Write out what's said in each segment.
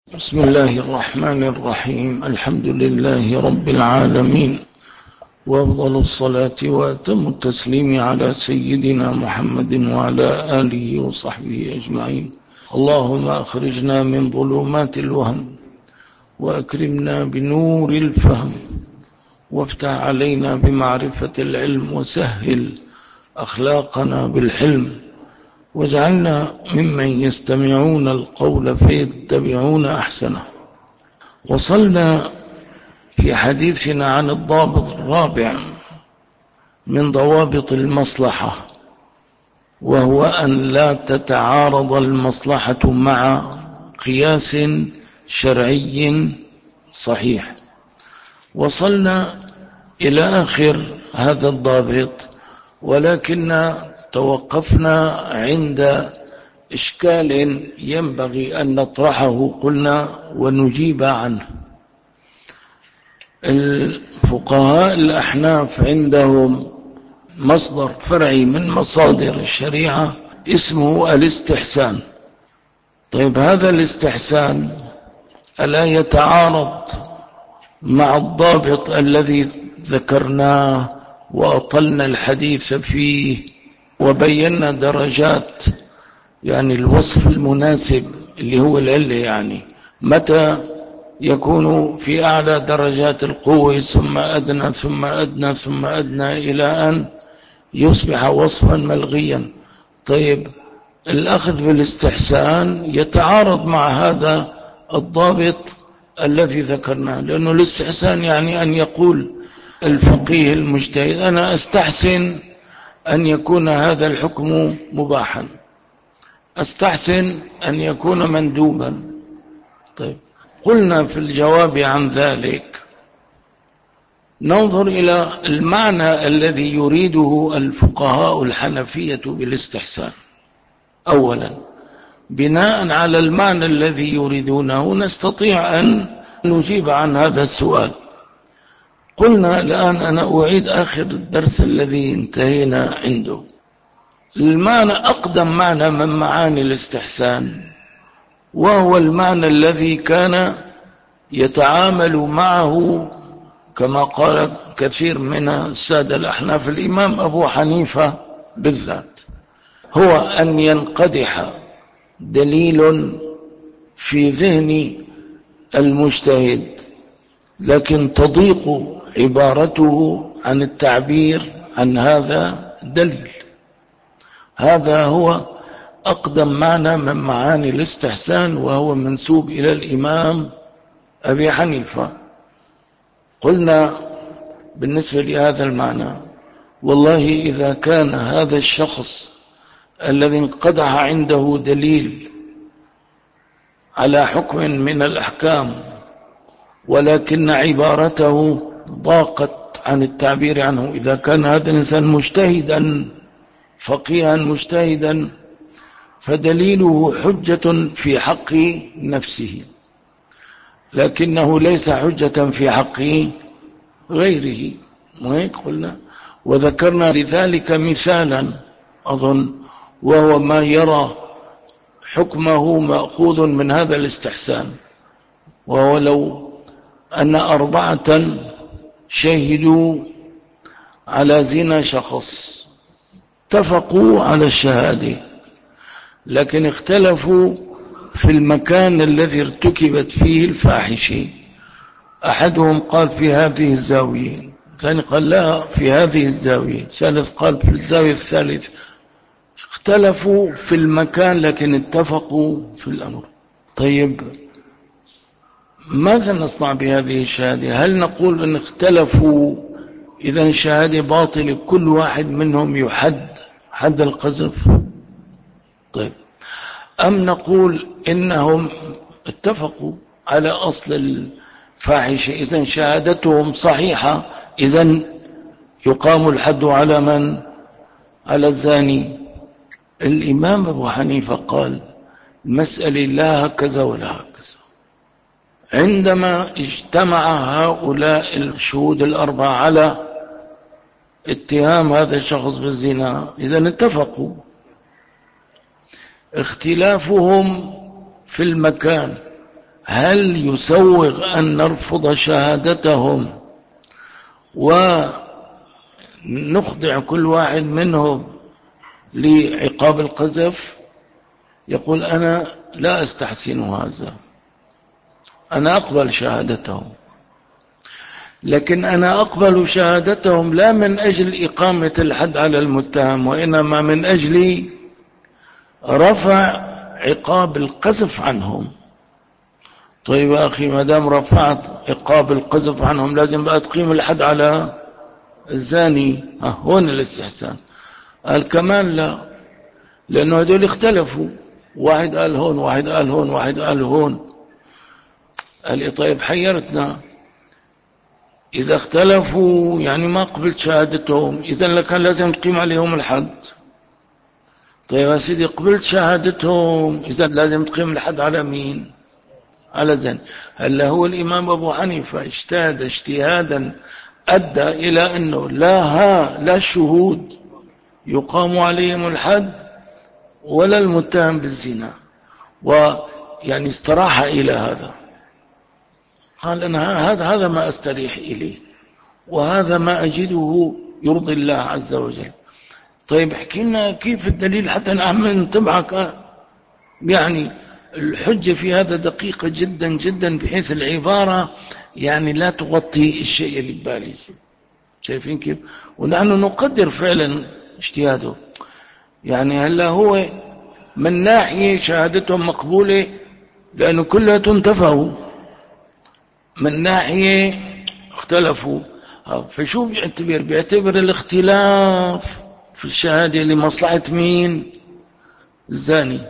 بسم الله الرحمن الرحيم. الحمد لله رب العالمين، وأفضل الصلاة وأتم التسليم على سيدنا محمد وعلى آله وصحبه أجمعين. اللهم أخرجنا من ظلمات الوهم وأكرمنا بنور الفهم، وافتح علينا بمعرفة العلم، وسهل أخلاقنا بالحلم، واجعلنا ممن يستمعون القول فيتبعون أحسنه. وصلنا في حديثنا عن الضابط الرابع من ضوابط المصلحة، وهو أن لا تتعارض المصلحة مع قياس شرعي صحيح. وصلنا إلى آخر هذا الضابط، ولكن توقفنا عند إشكال ينبغي أن نطرحه قلنا ونجيب عنه. الفقهاء الأحناف عندهم مصدر فرعي من مصادر الشريعة اسمه الاستحسان. طيب، هذا الاستحسان ألا يتعارض مع الضابط الذي ذكرناه وأطلنا الحديث فيه وبينا درجات الوصف المناسب اللي هو العلة، متى يكون في أعلى درجات القوة ثم أدنى ثم أدنى ثم أدنى إلى أن يصبح وصفا ملغيا. طيب، الأخذ بالاستحسان يتعارض مع هذا الضابط الذي ذكرناه، لأنه الاستحسان أن يقول الفقيه المجتهد أنا أستحسن أن يكون هذا الحكم مباحا، أستحسن أن يكون مندوبا. طيب، قلنا في الجواب عن ذلك ننظر إلى المعنى الذي يريده الفقهاء الحنفية بالاستحسان. أولا، بناء على المعنى الذي يريدونه نستطيع أن نجيب عن هذا السؤال. قلنا الآن أنا أعيد آخر الدرس الذي انتهينا عنده. المعنى أقدم معنى من معاني الاستحسان، وهو المعنى الذي كان يتعامل معه كما قال كثير من السادة الأحناف، الإمام أبو حنيفة بالذات، هو أن ينقدح دليل في ذهن المجتهد، لكن تضيق عبارته عن التعبير عن هذا الدليل. هذا هو أقدم معنى من معاني الاستحسان، وهو منسوب إلى الإمام أبي حنيفة. قلنا بالنسبة لهذا المعنى والله إذا كان هذا الشخص الذي انقدح عنده دليل على حكم من الأحكام، ولكن عبارته ضاقت عن التعبير عنه، إذا كان هذا الإنسان مجتهدا فقيها مجتهدا فدليله حجة في حق نفسه، لكنه ليس حجة في حق غيره. وهيك قلنا، وذكرنا لذلك مثالا أظن، وهو ما يرى حكمه مأخوذ من هذا الاستحسان، وهو لو أن 4 شهدوا على زنا شخص، اتفقوا على الشهادة، لكن اختلفوا في المكان الذي ارتكبت فيه الفاحشة. أحدهم قال في هذه الزاوية، الثاني قال لا في هذه الزاوية، الثالث قال في الزاوية الثالثة. اختلفوا في المكان لكن اتفقوا في الأمر. طيب، ماذا نصنع بهذه الشهادة؟ هل نقول إن اختلفوا إذن الشهادة باطلة، كل واحد منهم يحد حد القذف؟ طيب، أم نقول إنهم اتفقوا على أصل الفاحشة، إذن شهادتهم صحيحة، إذن يقام الحد على من؟ على الزاني. الإمام أبو حنيفة قال المسألة لا هكذا ولا هكذا. عندما اجتمع هؤلاء الشهود 4 على اتهام هذا الشخص بالزنا، إذن اتفقوا. اختلافهم في المكان هل يسوغ أن نرفض شهادتهم ونخضع كل واحد منهم لعقاب القذف؟ يقول أنا لا أستحسن هذا، أنا أقبل شهادتهم، لكن أنا أقبل شهادتهم لا من أجل إقامة الحد على المتهم، وإنما من أجل رفع عقاب القذف عنهم. طيب يا أخي، ما دام رفعت عقاب القذف عنهم لازم بقى تقيم الحد على الزاني. هون الاستحسان. قال كمان لا، لأنه هذول اختلفوا، واحد قال هون واحد قال هون واحد قال هون. قال لي طيب حيرتنا، إذا اختلفوا يعني ما قبلت شهادتهم، إذا لكان لازم تقيم عليهم الحد. طيب يا سيدي قبلت شهادتهم، إذا لازم تقيم الحد على مين؟ على زن. هل هو الإمام أبو حنيفة اجتهد اجتهادا أدى إلى أنه لا الشهود يقام عليهم الحد ولا المتهم بالزنا، ويعني استراح إلى هذا. قال أنا هذا ما أستريح إليه، وهذا ما أجده يرضي الله عز وجل. طيب احكي لنا كيف الدليل حتى نأمن تبعك. يعني الحجة في هذا دقيقة جدا جدا، بحيث العبارة يعني لا تغطي الشيء اللي ببالي. شايفين كيف؟ ونحن نقدر فعلا اجتهاده. يعني هلا هو من ناحية شهادتهم مقبولة لأنه كلها انتفعوا، من ناحية اختلفوا. فشو بيعتبر الاختلاف في الشهادة لمصلحة مين؟ الزاني.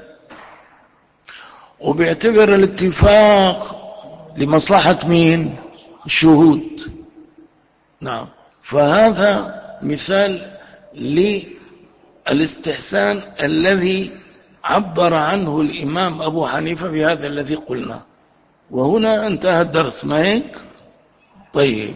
وبيعتبر الاتفاق لمصلحة مين؟ الشهود. نعم. فهذا مثال للاستحسان الذي عبر عنه الإمام أبو حنيفة بهذا الذي قلنا. وهنا انتهى الدرس، ما هيك؟ طيب،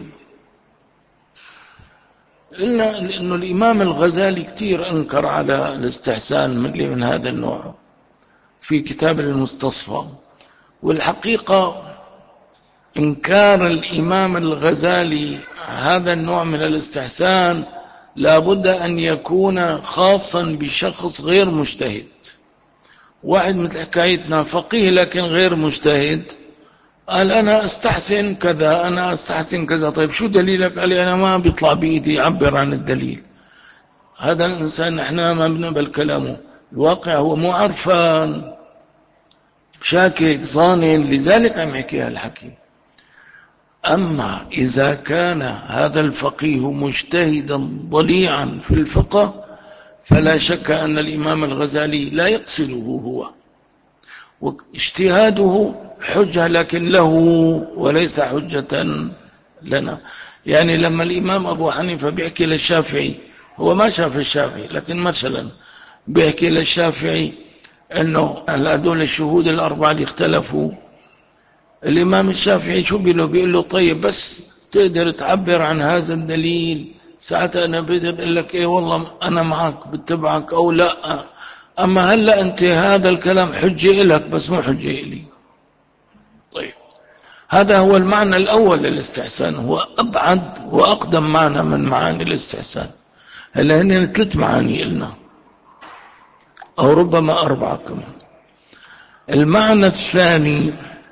إلا لأنه الإمام الغزالي كتير أنكر على الاستحسان من هذا النوع في كتاب المستصفى. والحقيقة إنكار الإمام الغزالي هذا النوع من الاستحسان لابد أن يكون خاصا بشخص غير مجتهد. واحد مثل حكايتنا فقيه لكن غير مجتهد، قال أنا أستحسن كذا، أنا أستحسن كذا. طيب شو دليلك؟ قال لي أنا ما بيطلع بإيدي أعبر عن الدليل. هذا الإنسان إحنا ما بنقبل كلامه. الواقع هو مو عرفان، شاكك ظانن، لذلك عم يحكي الحكي. أما إذا كان هذا الفقيه مجتهدا ضليعا في الفقه فلا شك أن الإمام الغزالي لا يقصده هو، واجتهاده حجة لكن له وليس حجة لنا. يعني لما الإمام أبو حنيفة بيحكي للشافعي، هو ما شاف الشافعي لكن مثلا بيحكي للشافعي أنه هذول الشهود الأربعة اللي اختلفوا، الإمام الشافعي شو بيقول له طيب بس تقدر تعبر عن هذا الدليل، ساعتها أنا بقدر أقول لك إيه والله أنا معك بتبعك أو لا. أما هلأ أنت هذا الكلام حجة لك بس مو حجة لي. طيب، هذا هو المعنى الأول للاستحسان، هو أبعد وأقدم معنى من معاني الاستحسان. هلا هن 3 معاني لنا أو ربما 4 كمان. المعنى الثاني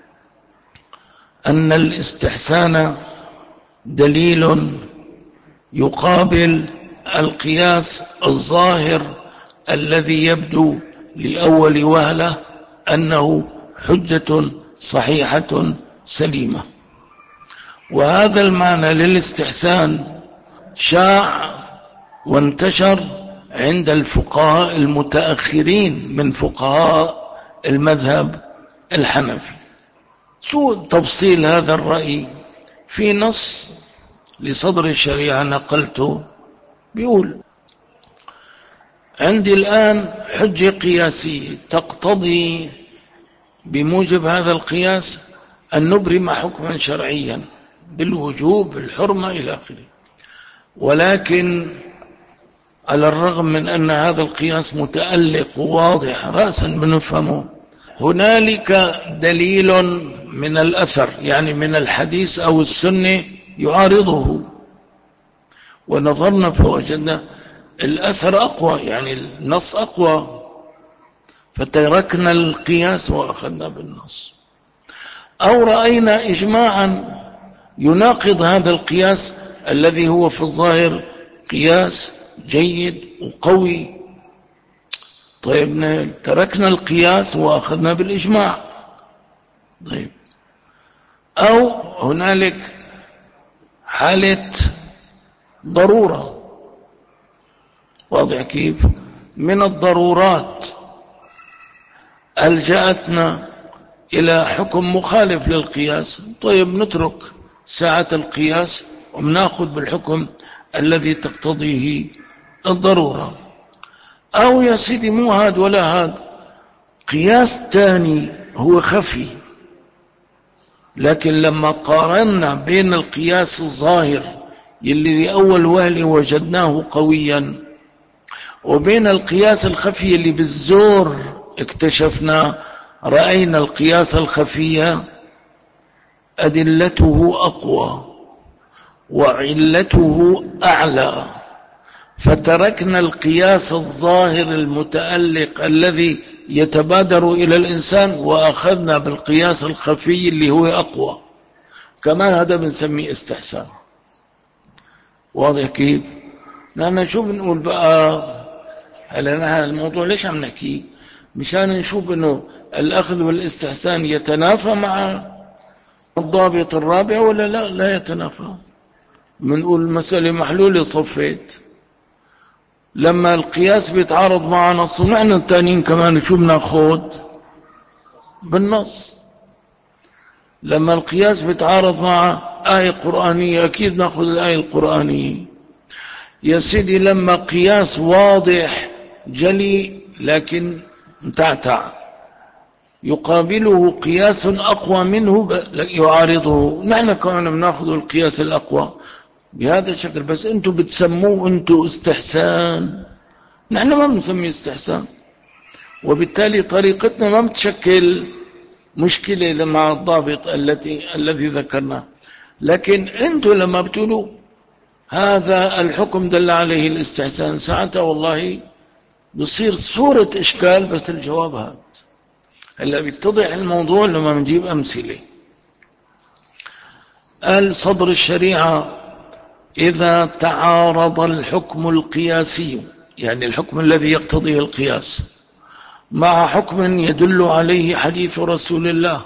أن الاستحسان دليل يقابل القياس الظاهر الذي يبدو لأول وهلة أنه حجة صحيحة سليمة. وهذا المعنى للاستحسان شاع وانتشر عند الفقهاء المتأخرين من فقهاء المذهب الحنفي. شو تفصيل هذا الرأي؟ في نص لصدر الشريعة نقلته بيقول عندي الآن حجة قياسية تقتضي بموجب هذا القياس أن نبرم حكما شرعيا بالوجوب بالحرمة إلى آخره، ولكن على الرغم من أن هذا القياس متألق وواضح رأسا بنفهمه، هنالك دليل من الأثر يعني من الحديث أو السنة يعارضه، ونظرنا فوجدنا الأثر أقوى، يعني النص أقوى، فتركنا القياس وأخذنا بالنص. أو رأينا إجماعا يناقض هذا القياس الذي هو في الظاهر قياس جيد وقوي، طيب تركنا القياس وأخذنا بالإجماع. طيب، أو هنالك حالة ضرورة، واضح كيف؟ من الضرورات ألجأتنا إلى حكم مخالف للقياس، طيب نترك ساعة القياس ونأخذ بالحكم الذي تقتضيه الضرورة. أو يا سيدي مو هاد ولا هاد، قياس تاني هو خفي، لكن لما قارنا بين القياس الظاهر يلي لأول وهلة وجدناه قويا وبين القياس الخفي اللي بالزور اكتشفنا، رأينا القياس الخفي أدلته أقوى وعلته أعلى، فتركنا القياس الظاهر المتألق الذي يتبادر إلى الإنسان وأخذنا بالقياس الخفي اللي هو أقوى. كمان هذا بنسميه استحسان، واضح كيف؟ لأن شو بنقول بقى هلا الموضوع ليش عم نحكيه؟ مشان نشوف انه الأخذ والاستحسان يتنافى مع الضابط الرابع ولا لا، لا يتنافى. بنقول مسألة محلولة صفيت، لما القياس بيتعارض مع نص ونحن التانيين كمان شو بناخذ بالنص. لما القياس بيتعارض مع آية قرآنية أكيد ناخذ الآية القرآنية. يا سيدي لما قياس واضح جلي لكن متعتع يقابله قياس أقوى منه يعارضه، نحن كمان بناخذ القياس الأقوى بهذا الشكل، بس انتم بتسموه انتم استحسان، نحن ما بنسميه استحسان، وبالتالي طريقتنا ما بتشكل مشكلة مع الضابط الذي ذكرناه. لكن انتم لما بتقولوا هذا الحكم دل عليه الاستحسان، ساعتها والله بصير صورة إشكال، بس الجواب هذا هلا بيتضح الموضوع لما بنجيب أمثلة. قال صدر الشريعة إذا تعارض الحكم القياسي، يعني الحكم الذي يقتضيه القياس، مع حكم يدل عليه حديث رسول الله،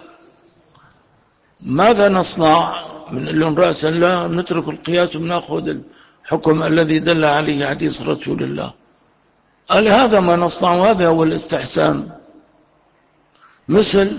ماذا نصنع؟ من لهم رأسا لا نترك القياس ونأخذ الحكم الذي دل عليه حديث رسول الله. قال هذا ما نصنع، هذا هو الاستحسان. مثل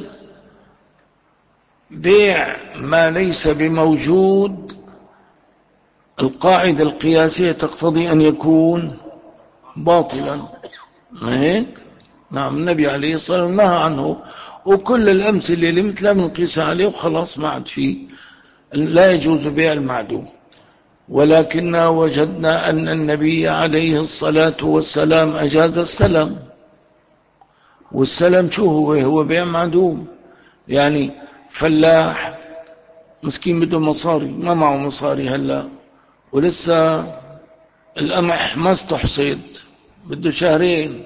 بيع ما ليس بموجود، القاعدة القياسية تقتضي أن يكون باطلا، ما هيك؟ نعم، النبي عليه الصلاة والسلام نهى عنه، وكل الأمثلة اللي مثلها بنقيس عليه وخلاص ما عاد فيه، لا يجوز بيع المعدوم. ولكننا وجدنا أن النبي عليه الصلاة والسلام أجاز السلم، والسلم شو هو بيع معدوم، يعني فلاح مسكين بده مصاري، ما معه مصاري هلا، ولسه القمح ما استحصد، بده شهرين،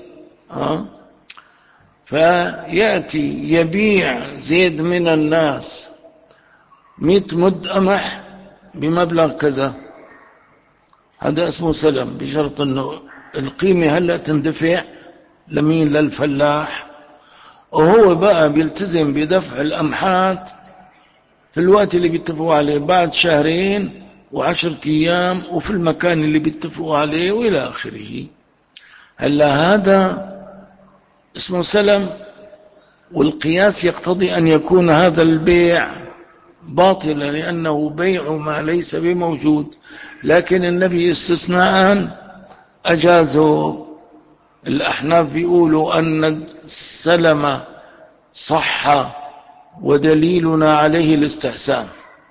فيأتي يبيع زيد من الناس 100 مد قمح بمبلغ كذا، هذا اسمه سلم، بشرط انه القيمة هلأ تندفع لمين؟ للفلاح، وهو بقى بيلتزم بدفع القمحات في الوقت اللي بيتفقوا عليه، بعد شهرين و10 أيام وفي المكان اللي بيتفقوا عليه وإلى آخره. هلا هذا اسمه سلم، والقياس يقتضي أن يكون هذا البيع باطلا لأنه بيع ما ليس بموجود، لكن النبي استثناء أجازوا. الأحناف بيقولوا أن السلم صح ودليلنا عليه الاستحسان،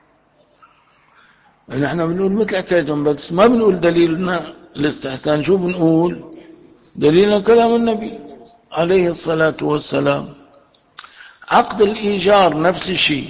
نحن بنقول مثل حكايتهم، بس ما بنقول دليلنا الاستحسان، شو بنقول؟ دليلنا كلام النبي عليه الصلاة والسلام. عقد الإيجار نفس الشيء،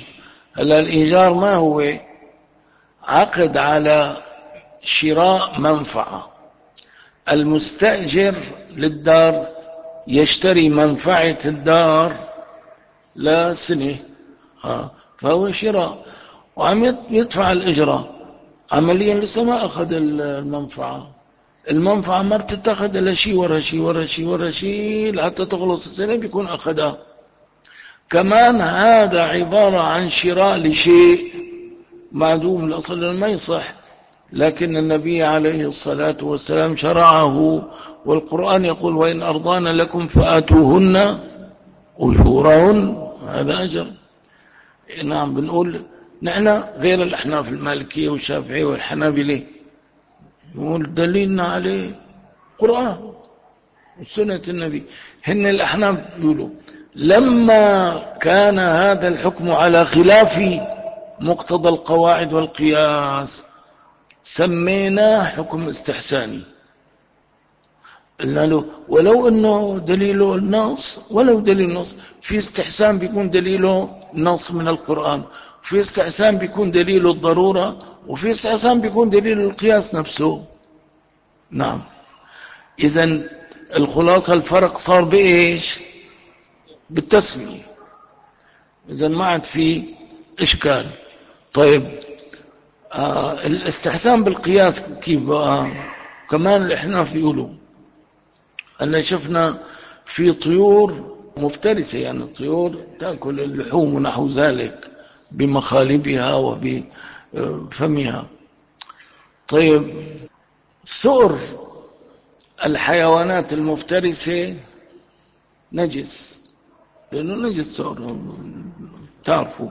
هلا الإيجار ما هو عقد على شراء منفعة. المستأجر للدار يشتري منفعة الدار لسنة، فهو شراء وعم يدفع الإجرة، عمليا لسه ما أخذ المنفعة. المنفعة ما بتتخذ إلا شيء ورا شيء ورا شيء ورا شيء لحتى تخلص السنة بيكون أخذها. كمان هذا عبارة عن شراء لشيء معدوم الأصل ما يصح، لكن النبي عليه الصلاة والسلام شرعه، والقرآن يقول وإن أرضان لكم فآتوهن أجورهن، هذا أجر. نعم، بنقول نحن غير الأحناف المالكية والشافعية والحنابلة، نقول دليلنا عليه قرآن وسنة النبي. هن الأحناف يقولوا لما كان هذا الحكم على خلاف مقتضى القواعد والقياس سميناه حكم استحساني. قلنا له ولو انه دليله النص، ولو دليل النص، في استحسان بيكون دليله نص من القرآن، في استحسان بيكون دليله الضرورة، وفي استحسان بيكون دليل القياس نفسه. نعم، إذن الخلاصة الفرق صار بإيش؟ بالتسمية. إذن ما عاد في إشكال. طيب، الاستحسان بالقياس كيف بقى؟ كمان الأحناف يقولوا أن شفنا في طيور مفترسة، يعني طيور تأكل اللحوم ونحو ذلك بمخالبها وبفمها. طيب، ثؤر الحيوانات المفترسة نجس، لأنه نجس ثؤر تعرفوا.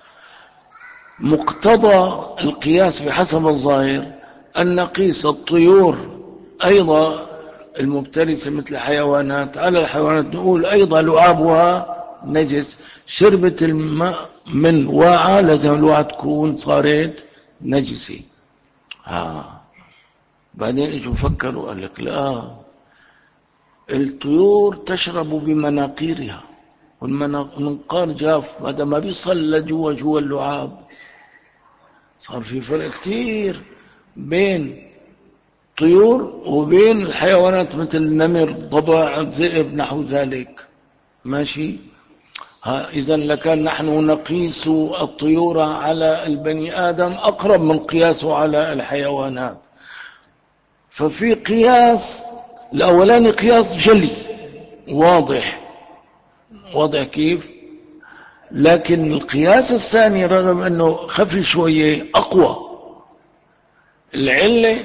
مقتضى القياس بحسب الظاهر أن نقيس الطيور أيضا المفترسة مثل الحيوانات على الحيوانات، نقول أيضا لعابها نجس، شربت الماء من واعة لازم الواعة تكون صارت نجسة. بعدين اجوا فكروا قال لك لا، الطيور تشرب بمناقيرها، والمنقار جاف، هذا ما بيصل لجوا اللعاب. صار في فرق كتير بين طيور وبين الحيوانات مثل النمر، ضبع، ذئب، نحو ذلك. ماشي. إذن لكان نحن نقيس الطيور على البني آدم أقرب من قياسه على الحيوانات. ففي قياس الأولاني قياس جلي واضح كيف، لكن القياس الثاني رغم أنه خفي شوية أقوى. العلة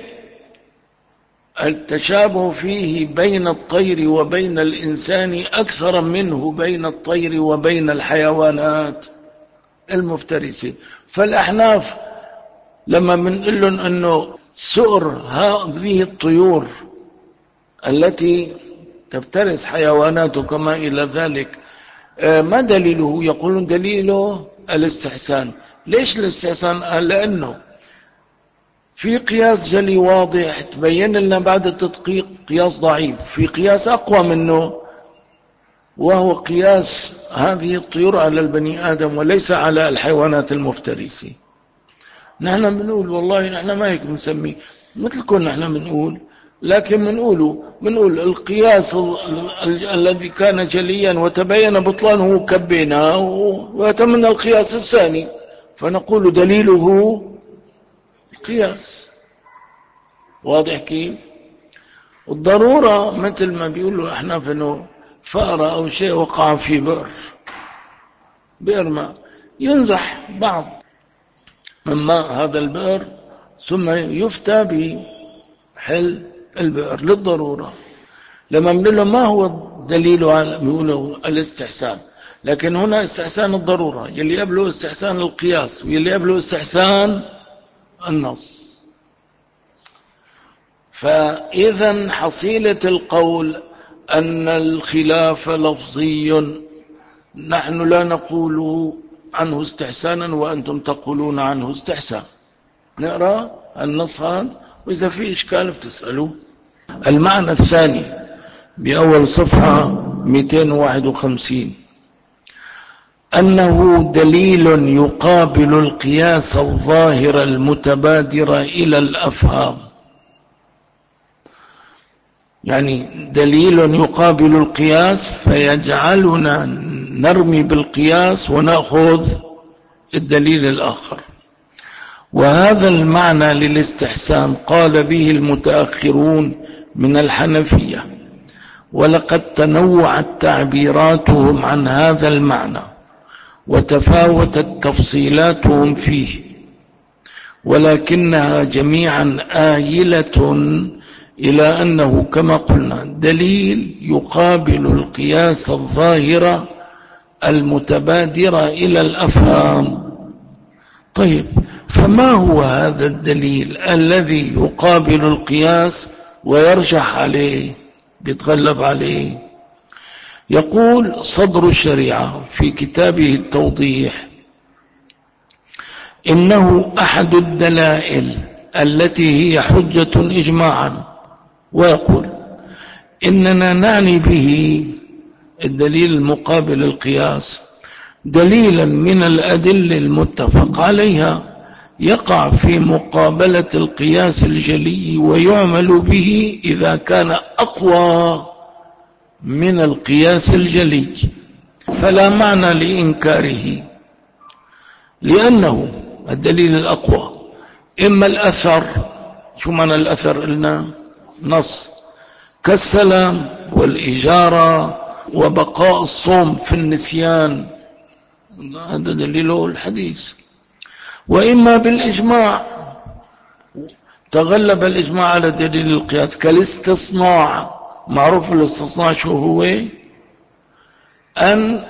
التشابه فيه بين الطير وبين الإنسان أكثر منه بين الطير وبين الحيوانات المفترسة. فالأحناف لما بنقول لهم أنه سؤر هذه الطيور التي تفترس حيوانات وكما إلى ذلك، ما دليله؟ يقولون دليله الاستحسان. ليش الاستحسان؟ لأنه في قياس جلي واضح تبين لنا بعد التدقيق قياس ضعيف، في قياس أقوى منه وهو قياس هذه الطيور على البني آدم وليس على الحيوانات المفترسة. نحن بنقول والله نحن ما هيك بنسميه مثلكم، نحن بنقول، لكن بنقول القياس الذي كان جليا وتبين بطلانه كبيناه ويتمنى القياس الثاني، فنقول دليله القياس. واضح كيف؟ الضرورة مثل ما بيقولوا احنا انه فأرة او شيء وقع في بئر ماء، ينزح بعض من ماء هذا البئر ثم يفتى بحل البئر للضرورة. لما بنقول له ما هو الدليل على بيقولوا الاستحسان، لكن هنا استحسان الضرورة يلي قبله استحسان القياس ويلي قبله استحسان النص. فإذا حصيلة القول أن الخلاف لفظي، نحن لا نقول عنه استحسانا وأنتم تقولون عنه استحسان. نقرأ النص هذا وإذا في إشكال بتسألوا. المعنى الثاني بأول صفحة 251: أنه دليل يقابل القياس الظاهر المتبادر إلى الأفهام، يعني دليل يقابل القياس فيجعلنا نرمي بالقياس ونأخذ الدليل الآخر. وهذا المعنى للاستحسان قال به المتأخرون من الحنفية، ولقد تنوعت تعبيراتهم عن هذا المعنى وتفاوتت تفصيلاتهم فيه، ولكنها جميعا آيلة إلى أنه كما قلنا دليل يقابل القياس الظاهر المتبادر إلى الأفهام. طيب، فما هو هذا الدليل الذي يقابل القياس ويرجح عليه، بيتغلب عليه؟ يقول صدر الشريعة في كتابه التوضيح: إنه أحد الدلائل التي هي حجة إجماعا، ويقول إننا نعني به الدليل المقابل القياس دليلا من الأدلة المتفق عليها يقع في مقابلة القياس الجلي ويعمل به إذا كان أقوى من القياس الجلي، فلا معنى لإنكاره، لأنه الدليل الأقوى إما الأثر. شو معنى الأثر؟ قلنا نص، كالسلام والإجارة وبقاء الصوم في النسيان، هذا دليله الحديث. وإما بالإجماع، تغلب الإجماع على دليل القياس، كالاستصناع. معروف الاستصناع شو هو؟ أن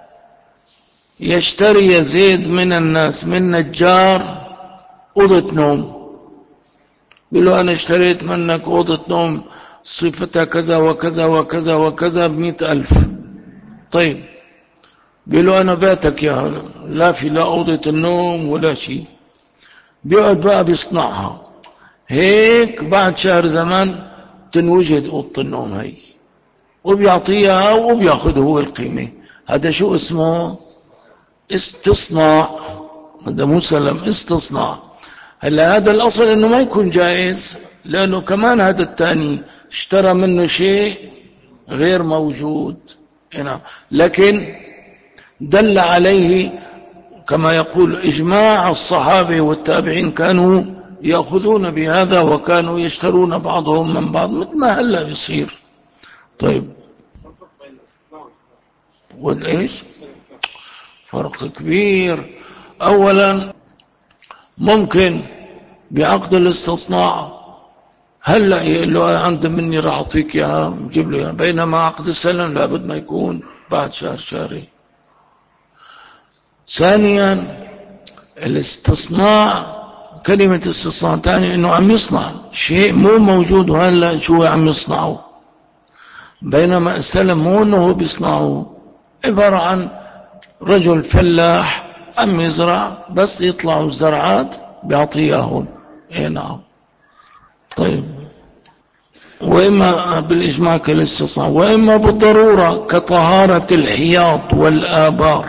يشتري زيد من الناس من نجار أوضة نوم، بيقول له أنا اشتريت منك أوضة نوم صفتها كذا وكذا وكذا وكذا ب100,000. طيب، بيقول له أنا بعتك يا لا في لا أوضة النوم ولا شيء. بيقعد بقى بيصنعها هيك، بعد شهر زمان تنوجد أوضة النوم هي، وبيعطيها وبياخذ هو القيمة. هذا شو اسمه؟ استصناع. هذا مو سلم، استصناع. هلا هذا الأصل إنه ما يكون جائز، لأنه كمان هذا الثاني اشترى منه شيء غير موجود هنا، لكن دل عليه كما يقول إجماع الصحابة والتابعين، كانوا يأخذون بهذا وكانوا يشترون بعضهم من بعض مثل ما هلا بيصير. طيب، والإيش؟ فرق كبير. أولا ممكن بعقد الاستصناع هلا يقول له عند مني راح أعطيك إياها، نجيب له إياها، بينما عقد السلم لابد ما يكون بعد شهر شهرين. ثانيا الاستصناع، كلمة استصناع تعني انه عم يصنع شيء مو موجود وهلا شو عم يصنعه، بينما السلم مو انه هو بيصنعه، عبارة عن رجل فلاح عم يزرع، بس يطلعوا الزرعات بيعطيهم. اي نعم. طيب، وإما بالإجماع كالاستصناع، وإما بالضرورة كطهارة الحياض والآبار،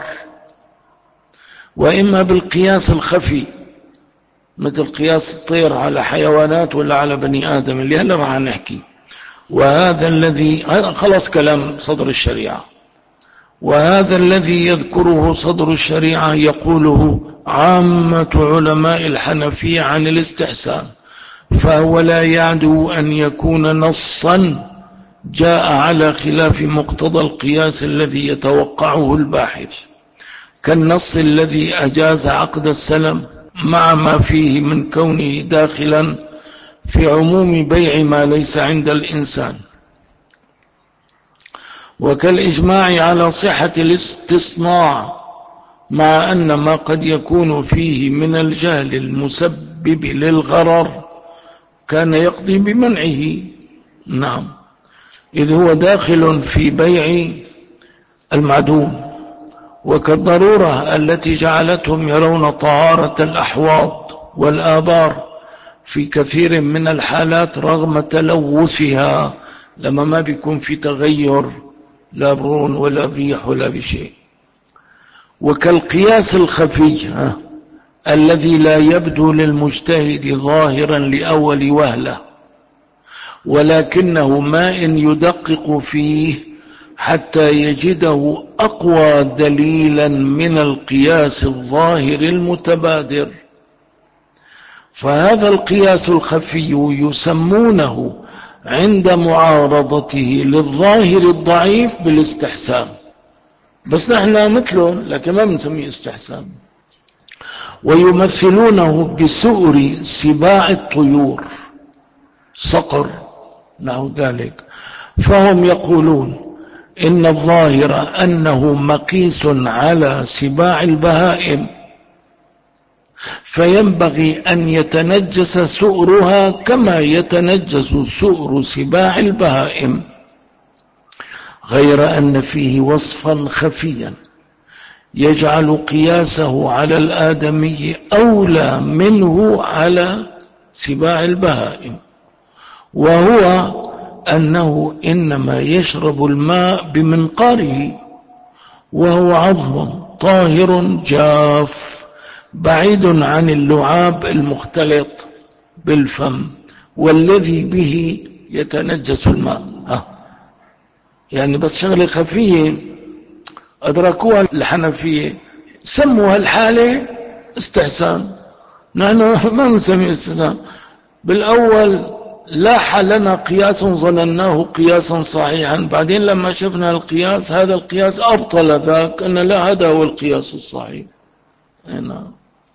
وإما بالقياس الخفي مثل قياس الطير على حيوانات ولا على بني آدم اللي هلا راح نحكي. وهذا الذي خلص كلام صدر الشريعة، وهذا الذي يذكره صدر الشريعة يقوله عامة علماء الحنفية عن الاستحسان، فهو لا يعدو أن يكون نصا جاء على خلاف مقتضى القياس الذي يتوقعه الباحث، كالنص الذي أجاز عقد السلم مع ما فيه من كونه داخلا في عموم بيع ما ليس عند الإنسان، وكالإجماع على صحة الاستصناع مع أن ما قد يكون فيه من الجهل المسبب للغرر كان يقضي بمنعه. نعم، إذ هو داخل في بيع المعدوم، وكالضرورة التي جعلتهم يرون طهارة الأحواض والآبار في كثير من الحالات رغم تلوثها، لما ما بيكون في تغير لا برون ولا بريح ولا بشيء. وكالقياس الخفي الذي لا يبدو للمجتهد ظاهرا لأول وهلة، ولكنه ما إن يدقق فيه حتى يجده أقوى دليلا من القياس الظاهر المتبادر. فهذا القياس الخفي يسمونه عند معارضته للظاهر الضعيف بالاستحسان، بس نحن مثله لكن ما بنسميه استحسان. ويمثلونه بسؤر سباع الطيور، صقر نحو ذلك. فهم يقولون إن الظاهر أنه مقيس على سباع البهائم، فينبغي أن يتنجس سؤرها كما يتنجس سؤر سباع البهائم، غير أن فيه وصفا خفيا يجعل قياسه على الآدمي أولى منه على سباع البهائم، وهو أنه إنما يشرب الماء بمنقاره، وهو عظم طاهر جاف بعيد عن اللعاب المختلط بالفم والذي به يتنجس الماء. يعني بس شغلة خفية أدركوها الحنفية، سموها الحالة استحسان، نحن ما نسميه استحسان. بالأول لاح لنا قياس ظنناه قياسا صحيحا، بعدين لما شفنا القياس هذا القياس أبطل ذاك، أن لا هذا هو القياس الصحيح. هنا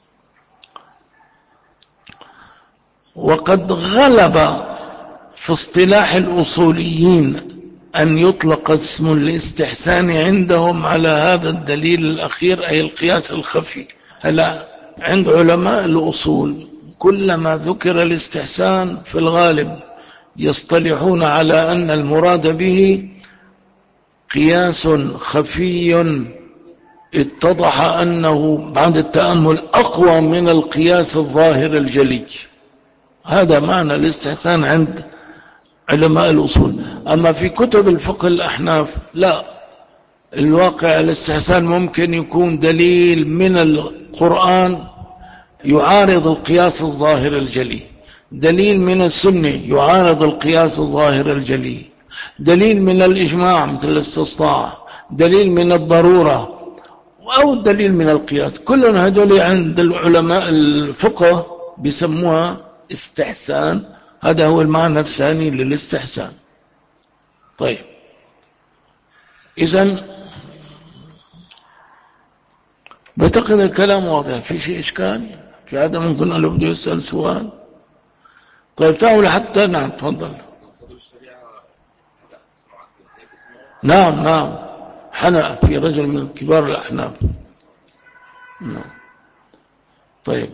وقد غلب في اصطلاح الأصوليين أن يطلق اسم الاستحسان عندهم على هذا الدليل الأخير، أي القياس الخفي. هلا عند علماء الأصول كلما ذكر الاستحسان في الغالب يصطلحون على أن المراد به قياس خفي اتضح أنه بعد التأمل أقوى من القياس الظاهر الجلي. هذا معنى الاستحسان عند علماء الأصول. أما في كتب الفقه الأحناف لا، الواقع الاستحسان ممكن يكون دليل من القرآن يعارض القياس الظاهر الجلي، دليل من السنة يعارض القياس الظاهر الجلي، دليل من الإجماع مثل الاستصناع، دليل من الضرورة، أو دليل من القياس. كل هذول عند العلماء الفقه بيسموها استحسان. هذا هو المعنى الثاني للاستحسان. طيب إذن بعتقد الكلام واضح، في شيء إشكال في هذا؟ ممكن أنه بده يسأل سؤال. طيب تعالوا حتى نعم تفضل. نعم نعم حنأ في رجل من كبار الأحناف. نعم. طيب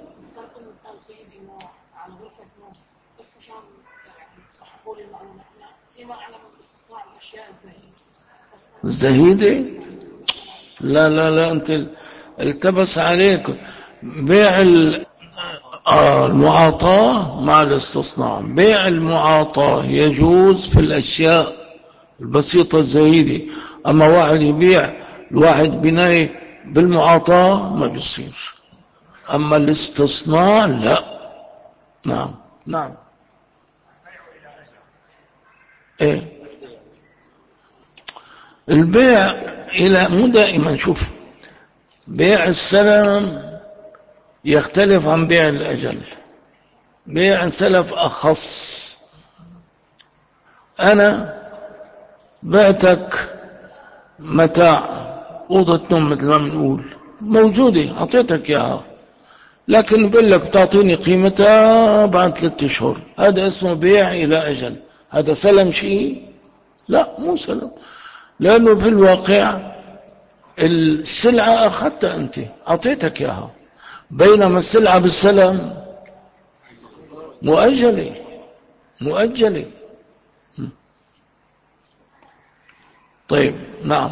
الزهيدة لا لا لا، أنت التبس عليك بيع المعاطاة مع الاستصناع. بيع المعاطاة يجوز في الأشياء البسيطة الزهيدة، أما واحد يبيع الواحد بناية بالمعاطاة ما بيصير. أما الاستصناع لا. نعم نعم. إيه البيع إلى مو دائما. شوف، بيع السلم يختلف عن بيع الأجل. بيع السلف أخص. أنا بعتك متاع أوضة نوم مثل ما بنقول موجودة، أعطيتك إياها، لكن بقول لك تعطيني قيمتها بعد 3 أشهر. هذا اسمه بيع إلى أجل. هذا سلم شيء؟ لا مو سلم، لأنه في الواقع السلعة أخذتها أنت، أعطيتك إياها، بينما السلعة بالسلم مؤجلة. مؤجلة. طيب نعم.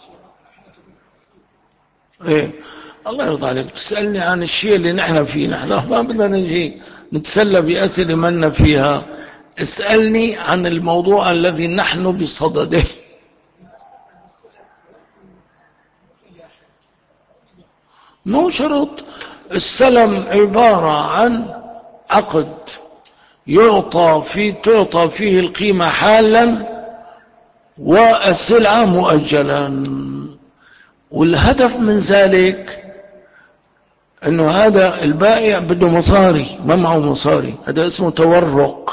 ايه الله يرضى عليك، تسألني عن الشيء اللي نحن فيه. نحن ما بدنا نجي نتسلى بأسئلة منا فيها. اسألني عن الموضوع الذي نحن بصدده. مو شرط. السلم عبارة عن عقد تعطى فيه القيمة حالا والسلعة مؤجلا، والهدف من ذلك انه هذا البائع بده مصاري، ما معه مصاري، هذا اسمه تورق،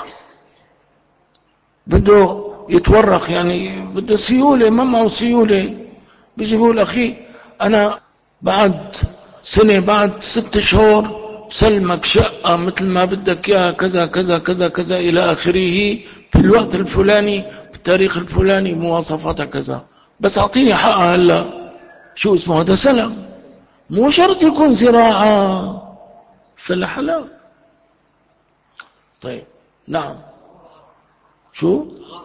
بده يتورق يعني بده سيولة، ما معه سيولة، بيجي بيقول اخي انا بعد سنة بعد 6 شهور بسلمك شقة مثل ما بدك اياها كذا كذا كذا كذا الى اخره في الوقت الفلاني في التاريخ الفلاني مواصفاتها كذا، بس اعطيني حقها هلا. شو اسمه هذا؟ سلم. مو شرط يكون زراعة، فلاحة لا. طيب نعم. شو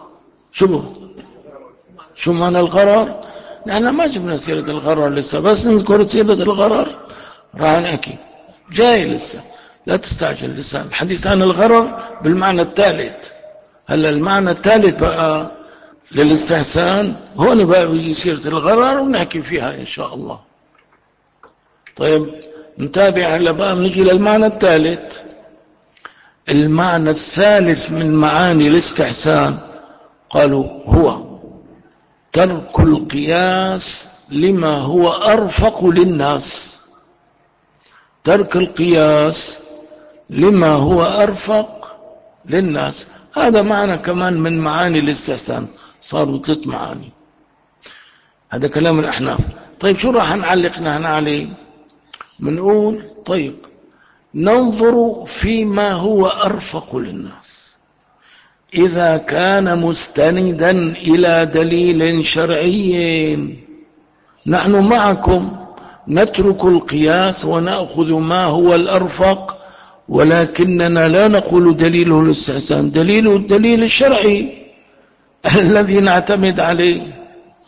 شو معنى الغرر؟ نحن ما جبنا سيرة الغرر لسه، بس نذكر سيرة الغرر راح نحكي جاي لسه، لا تستعجل، لسه الحديث عن الغرر بالمعنى الثالث. هلا المعنى الثالث بقى للاستحسان، هون بقى بيجي سيرة الغرر ونحكي فيها إن شاء الله. طيب نتابع هلا بقى، بنجي للمعنى الثالث. المعنى الثالث من معاني الاستحسان قالوا هو ترك القياس لما هو أرفق للناس. ترك القياس لما هو أرفق للناس، هذا معنى كمان من معاني الاستحسان. صاروا 3 معاني، هذا كلام الأحناف. طيب شو راح نعلق نحن عليه؟ منقول طيب ننظر فيما هو أرفق للناس، إذا كان مستندا إلى دليل شرعي نحن معكم، نترك القياس ونأخذ ما هو الأرفق، ولكننا لا نقول دليله الاستحسان، دليله الدليل الشرعي الذي نعتمد عليه.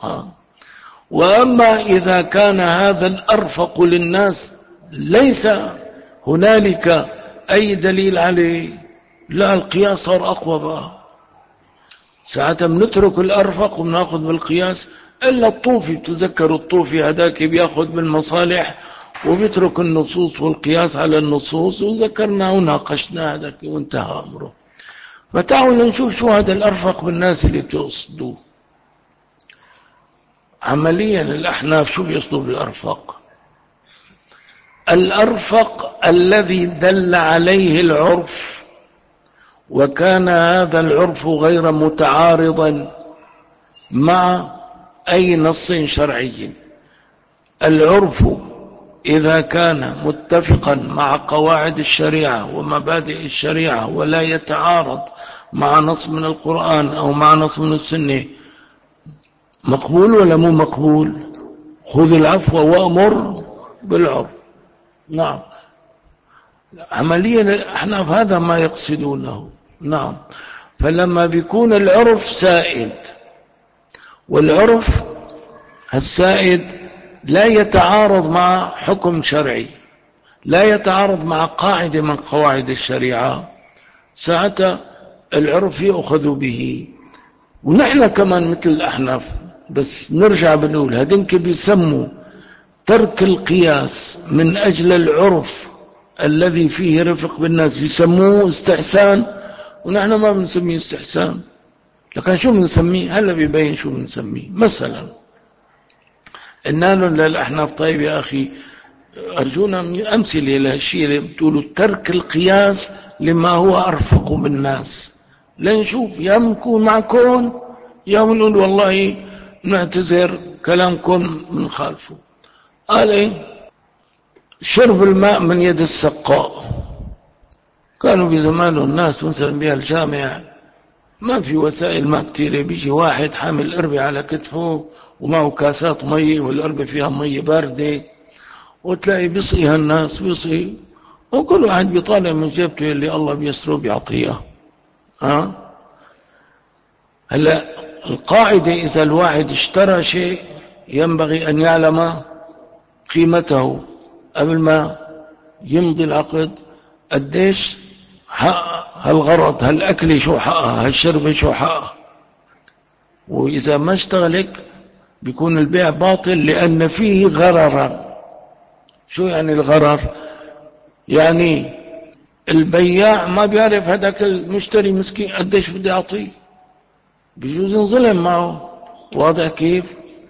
وأما إذا كان هذا الأرفق للناس ليس هنالك أي دليل عليه، لا، القياس صار أقوى بقى، ساعتها بنترك الأرفق وبناخذ بالقياس. إلا الطوفي، بتذكروا الطوفي هذاك بياخذ بالمصالح وبيترك النصوص والقياس على النصوص، وذكرنا وناقشنا هذاك وانتهى أمره. فتعالوا نشوف شو هذا الأرفق بالناس اللي بتقصدوه. عمليا الأحناف شو بيقصدوا بالأرفق؟ الأرفق الذي دل عليه العرف، وكان هذا العرف غير متعارضا مع أي نص شرعي. العرف إذا كان متفقا مع قواعد الشريعة ومبادئ الشريعة ولا يتعارض مع نص من القرآن أو مع نص من السنة، مقبول ولا مو مقبول؟ خذ العفو وأمر بالعرف. نعم، عمليا احنا هذا ما يقصدونه. نعم، فلما بيكون العرف سائد، والعرف السائد لا يتعارض مع حكم شرعي، لا يتعارض مع قاعدة من قواعد الشريعة، ساعتها العرف يأخذ به. ونحن كمان مثل الأحناف، بس نرجع بنقول هذنك بيسموا ترك القياس من أجل العرف الذي فيه رفق بالناس بيسموه استحسان، ونحن ما بنسميه استحسان. لكن شو بنسميه؟ هلا بيبين شو بنسميه. مثلا قلنا لهم للأحناف طيب يا أخي أرجونا أمثلة لهالشيء اللي بتقولوا ترك القياس لما هو أرفق بالناس، لنشوف يا بنكون معكم يا بنقول والله نعتذر كلامكم من خالفه. قال ايه؟ شرب الماء من يد السقاء. كانوا بزمانه الناس مثلا بها الجامع ما في وسائل ماء كتيرة، بيجي واحد حامل قربة على كتفه ومعه كاسات مي، والقربة فيها مي باردة، وتلاقي بيسقيها الناس بيسقي، وكل واحد بيطالع من جيبته اللي الله بيسره بيعطيه. هلا القاعدة إذا الواحد اشترى شيء ينبغي أن يعلم قيمته قبل ما يمضي العقد، قديش حق هالغرض، هالأكل شو حقها، هالشرب شو حقها. وإذا ما اشتغلك بيكون البيع باطل لأن فيه غررا. شو يعني الغرر؟ يعني البياع ما بيعرف هذاك المشتري مسكين قديش بدي أعطيه، بجوز ينظلم معه. واضح كيف؟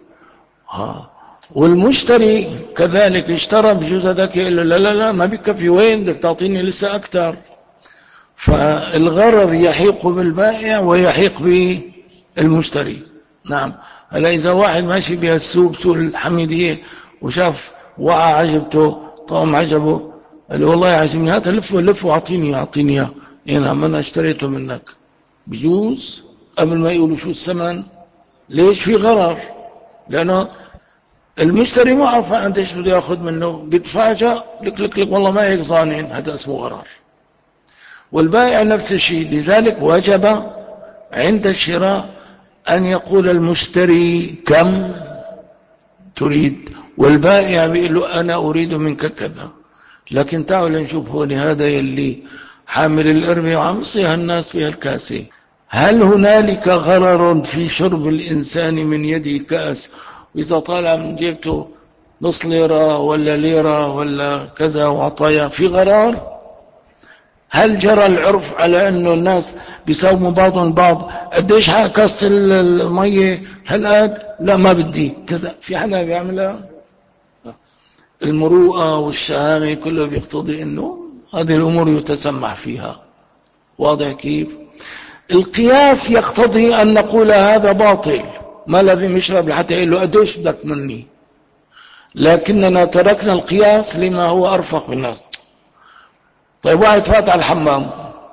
والمشتري كذلك اشترى، بجوز هذاك يقول له لا لا لا ما بيكفي، وين بدك تعطيني لسه أكثر. فالغرر يحيق بالبائع ويحيق بالمشتري. نعم. هلا إذا واحد ماشي بهالسوق، سوق الحميدية، وشاف وقع عجبته طعم عجبه، قال له والله عجبني، هات لف ولف واعطيني اياه. نعم انا اشتريته منك. بجوز قبل ما يقولوا شو الثمن. ليش؟ في غرر. لانه المشتري ما عرف انت ايش بده ياخذ منه، بيتفاجأ لك والله ما هيك ظانين، هذا اسمه غرر. والبائع نفس الشيء. لذلك وجب عند الشراء أن يقول المشتري كم تريد، والبائع بيقول له أنا أريد منك كذا. لكن تعالوا نشوف هون، هذا يلي حامل الأرمية وعم يصيح الناس في الكاسة. هل هنالك غرر في شرب الإنسان من يده كأس، وإذا طالع من جيبته نص ليرة ولا ليرة ولا كذا وعطايا، في غرار؟ هل جرى العرف على انه الناس بيساوموا بعضهم بعض؟ قديش كاسة المية هالقد؟ لا ما بدي كذا. في حدا بيعملها؟ المروءة والشهامة كله بيقتضي انه هذه الامور يتسمح فيها. واضح كيف؟ القياس يقتضي ان نقول هذا باطل، ما لازم يشرب لحتى يقول له قديش بدك مني. لكننا تركنا القياس لما هو ارفق بالناس. طيب واحد فات على الحمام،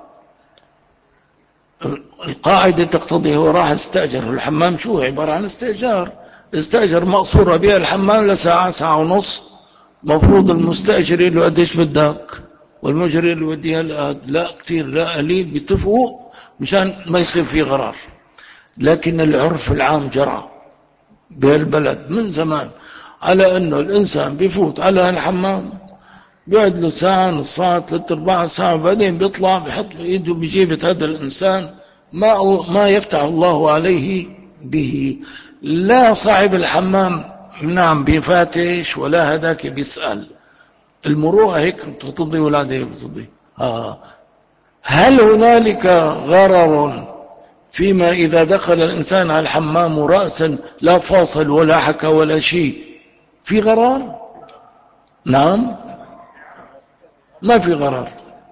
القاعدة تقتضي هو راح استأجر الحمام، شو عبارة عن استأجر مقصورة بها الحمام لساعة ساعة ونص. مفروض المستأجر يقول له قديش بدك، والمجري يقول له بدي هالقد، لا كثير لا قليل، بيتفقوا مشان ما يصير في غرار. لكن العرف العام جرى بهالبلد من زمان على انه الانسان بيفوت على الحمام، بيقعد له ساعة نص ساعة 3/4 ساعة، بعدين بيطلع بيحط ايده بجيبة هذا الانسان ما يفتح الله عليه به. لا صاحب الحمام نعم بيفتش، ولا هذاك بيسأل. المروءة هيك بتقضي ولا هيك بتقضي. هل هنالك غرر فيما إذا دخل الإنسان على الحمام رأسا لا فاصل ولا حكى ولا شيء؟ في غرار؟ نعم ما في غرار.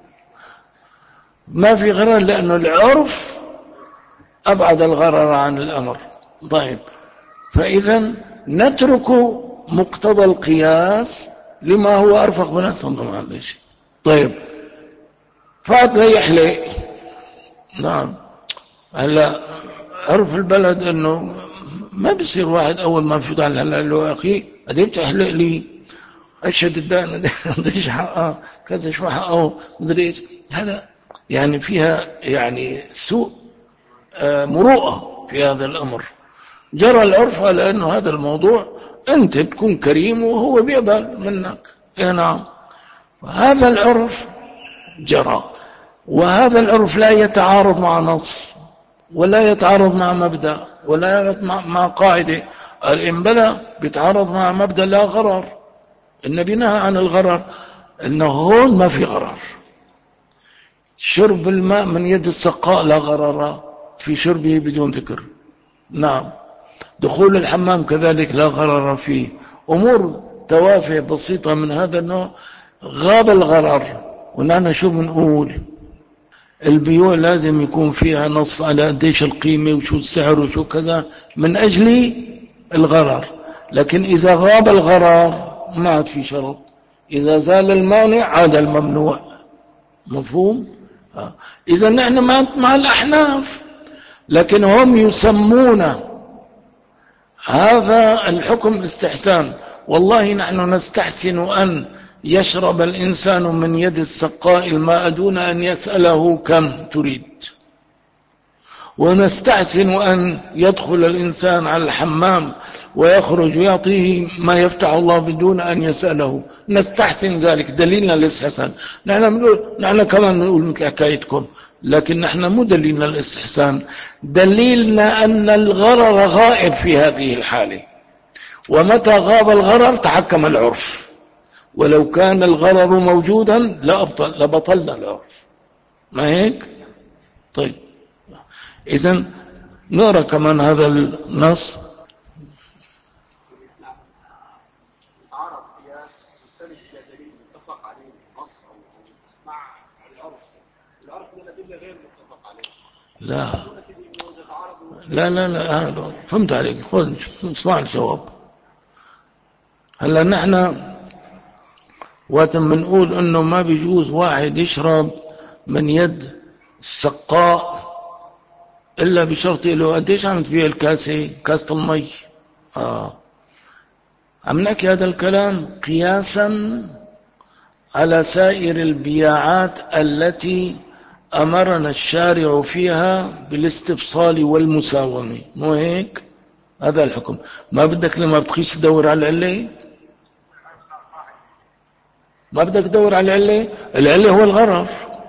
ما في غرار لأنه العرف أبعد الغرر عن الأمر. طيب، فإذا نترك مقتضى القياس لما هو أرفق بنا صلى الله عليه وسلم. طيب، فات لي يحلق. نعم. هلا عرف البلد انه ما بصير واحد اول ما يفوت على هلا له اخي قد بتحلق لي، اشهد الدان قديش حقه كذا، شو حقه مدري ايش. هذا يعني فيها يعني سوء مروءه في هذا الامر. جرى العرف على انه هذا الموضوع انت تكون كريم وهو بيقبل منك. نعم. هذا العرف جرى، وهذا العرف لا يتعارض مع نص، ولا يتعارض مع مبدأ، ولا يتعارض مع قاعدة. إن بلى بيتعارض مع مبدأ لا غرر. النبي نهى عن الغرر، انه هون ما في غرر. شرب الماء من يد السقاء لا غرر في شربه بدون ذكر. نعم. دخول الحمام كذلك لا غرر فيه. امور توافه بسيطة من هذا النوع غاب الغرر. ونحن شو بنقول؟ البيوع لازم يكون فيها نص على قديش القيمة وشو السعر وشو كذا من أجل الغرر. لكن إذا غاب الغرر ما عاد في شرط. إذا زال المانع عاد الممنوع. مفهوم؟ إذا نحن مع الأحناف، لكن هم يسمون هذا الحكم استحسان. والله نحن نستحسن أن يشرب الإنسان من يد السقاء الماء دون أن يسأله كم تريد، ونستحسن أن يدخل الإنسان على الحمام ويخرج ويعطيه ما يفتح الله بدون أن يسأله. نستحسن ذلك، دليلنا الاستحسان. نحن كمان نقول مثل حكايتكم، لكن نحن مو دليلنا الاستحسان، دليلنا أن الغرر غائب في هذه الحالة. ومتى غاب الغرر تحكم العرف. ولو كان الغرر موجودا لبطلنا العرف، ما هيك؟ طيب، إذن نرى كمان هذا النص. عرض قياس مستند الى دليل متفق عليه نص او مع العرف. العرف من الادله غير متفق عليه. لا فهمت عليك. خذ اسمع الجواب. هلا نحن وقت بنقول انه ما بيجوز واحد يشرب من يد السقاء الا بشرط له. قديش عم تبيع الكاسه؟ كاسه المي. عم نحكي هذا الكلام قياسا على سائر البياعات التي أمرنا الشارع فيها بالاستفصال والمساومة، مو هيك؟ هذا الحكم. ما بدك لما بتقيس تدور على العلة؟ ما بدك تدور على العلة؟ العلة هو الغرر.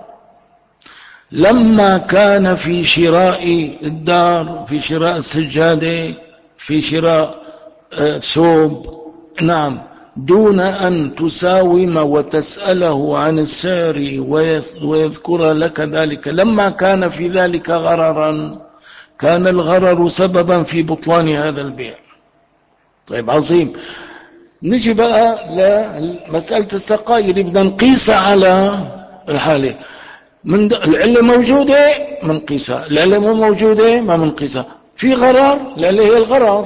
لما كان في شراء الدار، في شراء السجادة، في شراء ثوب، نعم، دون أن تساوم وتسأله عن السعر ويذكر لك ذلك، لما كان في ذلك غررا كان الغرر سببا في بطلان هذا البيع. طيب عظيم. نجي بقى لمسألة السقاية اللي بدنا نقيسها على الحالة. من العلة موجودة منقيسها، العلة مو موجودة ما منقيسها. في غرر، العلة هي الغرر.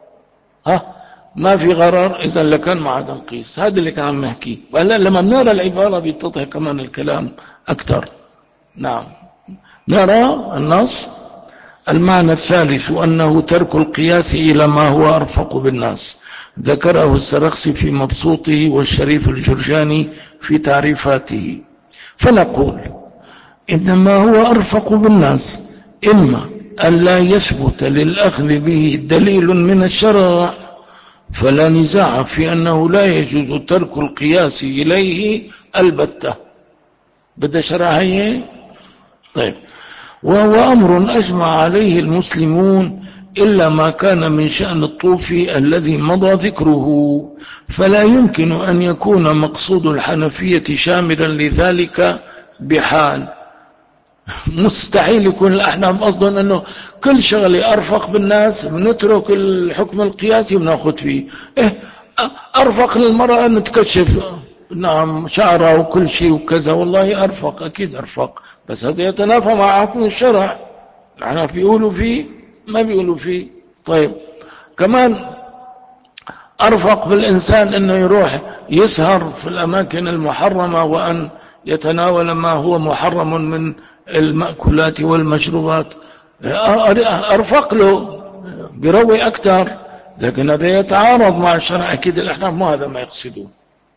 ما في غرر، إذا لكان ما عاد نقيس. هذا اللي كان عم نحكيه. وهلا لما نرى العبارة بيتضح كمان الكلام أكثر. نعم، نرى النص. المعنى الثالث أنه ترك القياس إلى ما هو أرفق بالناس، ذكره السرخسي في مبسوطه والشريف الجرجاني في تعريفاته. فنقول إنما هو أرفق بالناس إما أن لا يثبت للأخذ به دليل من الشرع، فلا نزاع في أنه لا يجوز ترك القياس إليه البتة. بدأ شرعيه. طيب، وهو أمر أجمع عليه المسلمون إلا ما كان من شأن الطوف الذي مضى ذكره، فلا يمكن أن يكون مقصود الحنفية شاملا لذلك بحال. مستحيل يكون الأحناف قصدهم أنه كل شغلة أرفق بالناس بنترك الحكم القياسي ونأخذ فيه. أرفق للمرأة أن تكشف، نعم، شعرها وكل شيء وكذا، والله أرفق، أكيد أرفق، بس هذا يتنافى مع حكم الشرع. الأحناف بيقولوا فيه ما بيقولوا فيه. طيب، كمان أرفق بالإنسان أنه يروح يسهر في الأماكن المحرمة وأن يتناول ما هو محرم من المأكولات والمشروبات، أرفق له، بيروي أكثر، لكن هذا يتعارض مع الشرع. أكيد الأحناف ما هذا ما يقصدون.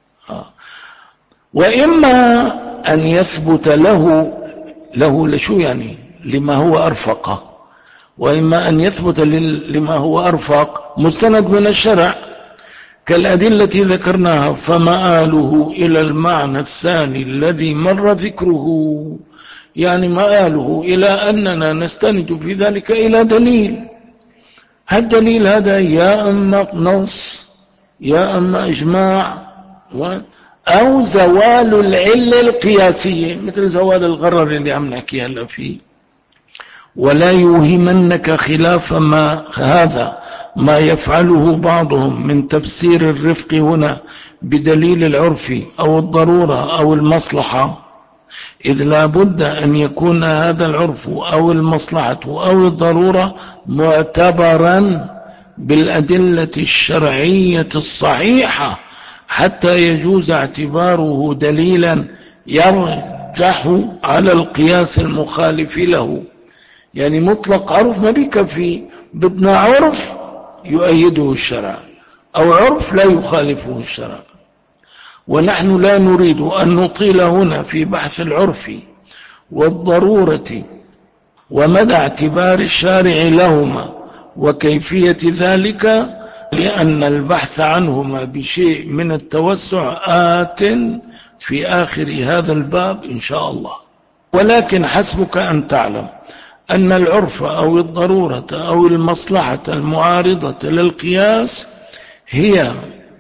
وإما أن يثبت له لشو يعني لما هو أرفق، وإما أن يثبت لما هو أرفق مستند من الشرع كالأدلة ذكرناها، فمآله إلى المعنى الثاني الذي مر ذكره. يعني مآله إلى أننا نستند في ذلك إلى دليل. هالدليل هذا يا أما نص يا أما إجماع أو زوال العلة القياسية، مثل زوال الغرر اللي عم نحكي هلا فيه. ولا يوهمنك خلاف ما يفعله بعضهم من تفسير الرفق هنا بدليل العرف أو الضرورة أو المصلحة، إذ لا بد أن يكون هذا العرف أو المصلحة أو الضرورة معتبرا بالأدلة الشرعية الصحيحة حتى يجوز اعتباره دليلا يرجح على القياس المخالف له. يعني مطلق عرف ما بيكفي، بدنا عرف يؤيده الشرع أو عرف لا يخالفه الشرع. ونحن لا نريد أن نطيل هنا في بحث العرف والضرورة ومدى اعتبار الشارع لهما وكيفية ذلك، لأن البحث عنهما بشيء من التوسع آت في آخر هذا الباب إن شاء الله. ولكن حسبك أن تعلم أن العرف أو الضرورة أو المصلحة المعارضة للقياس هي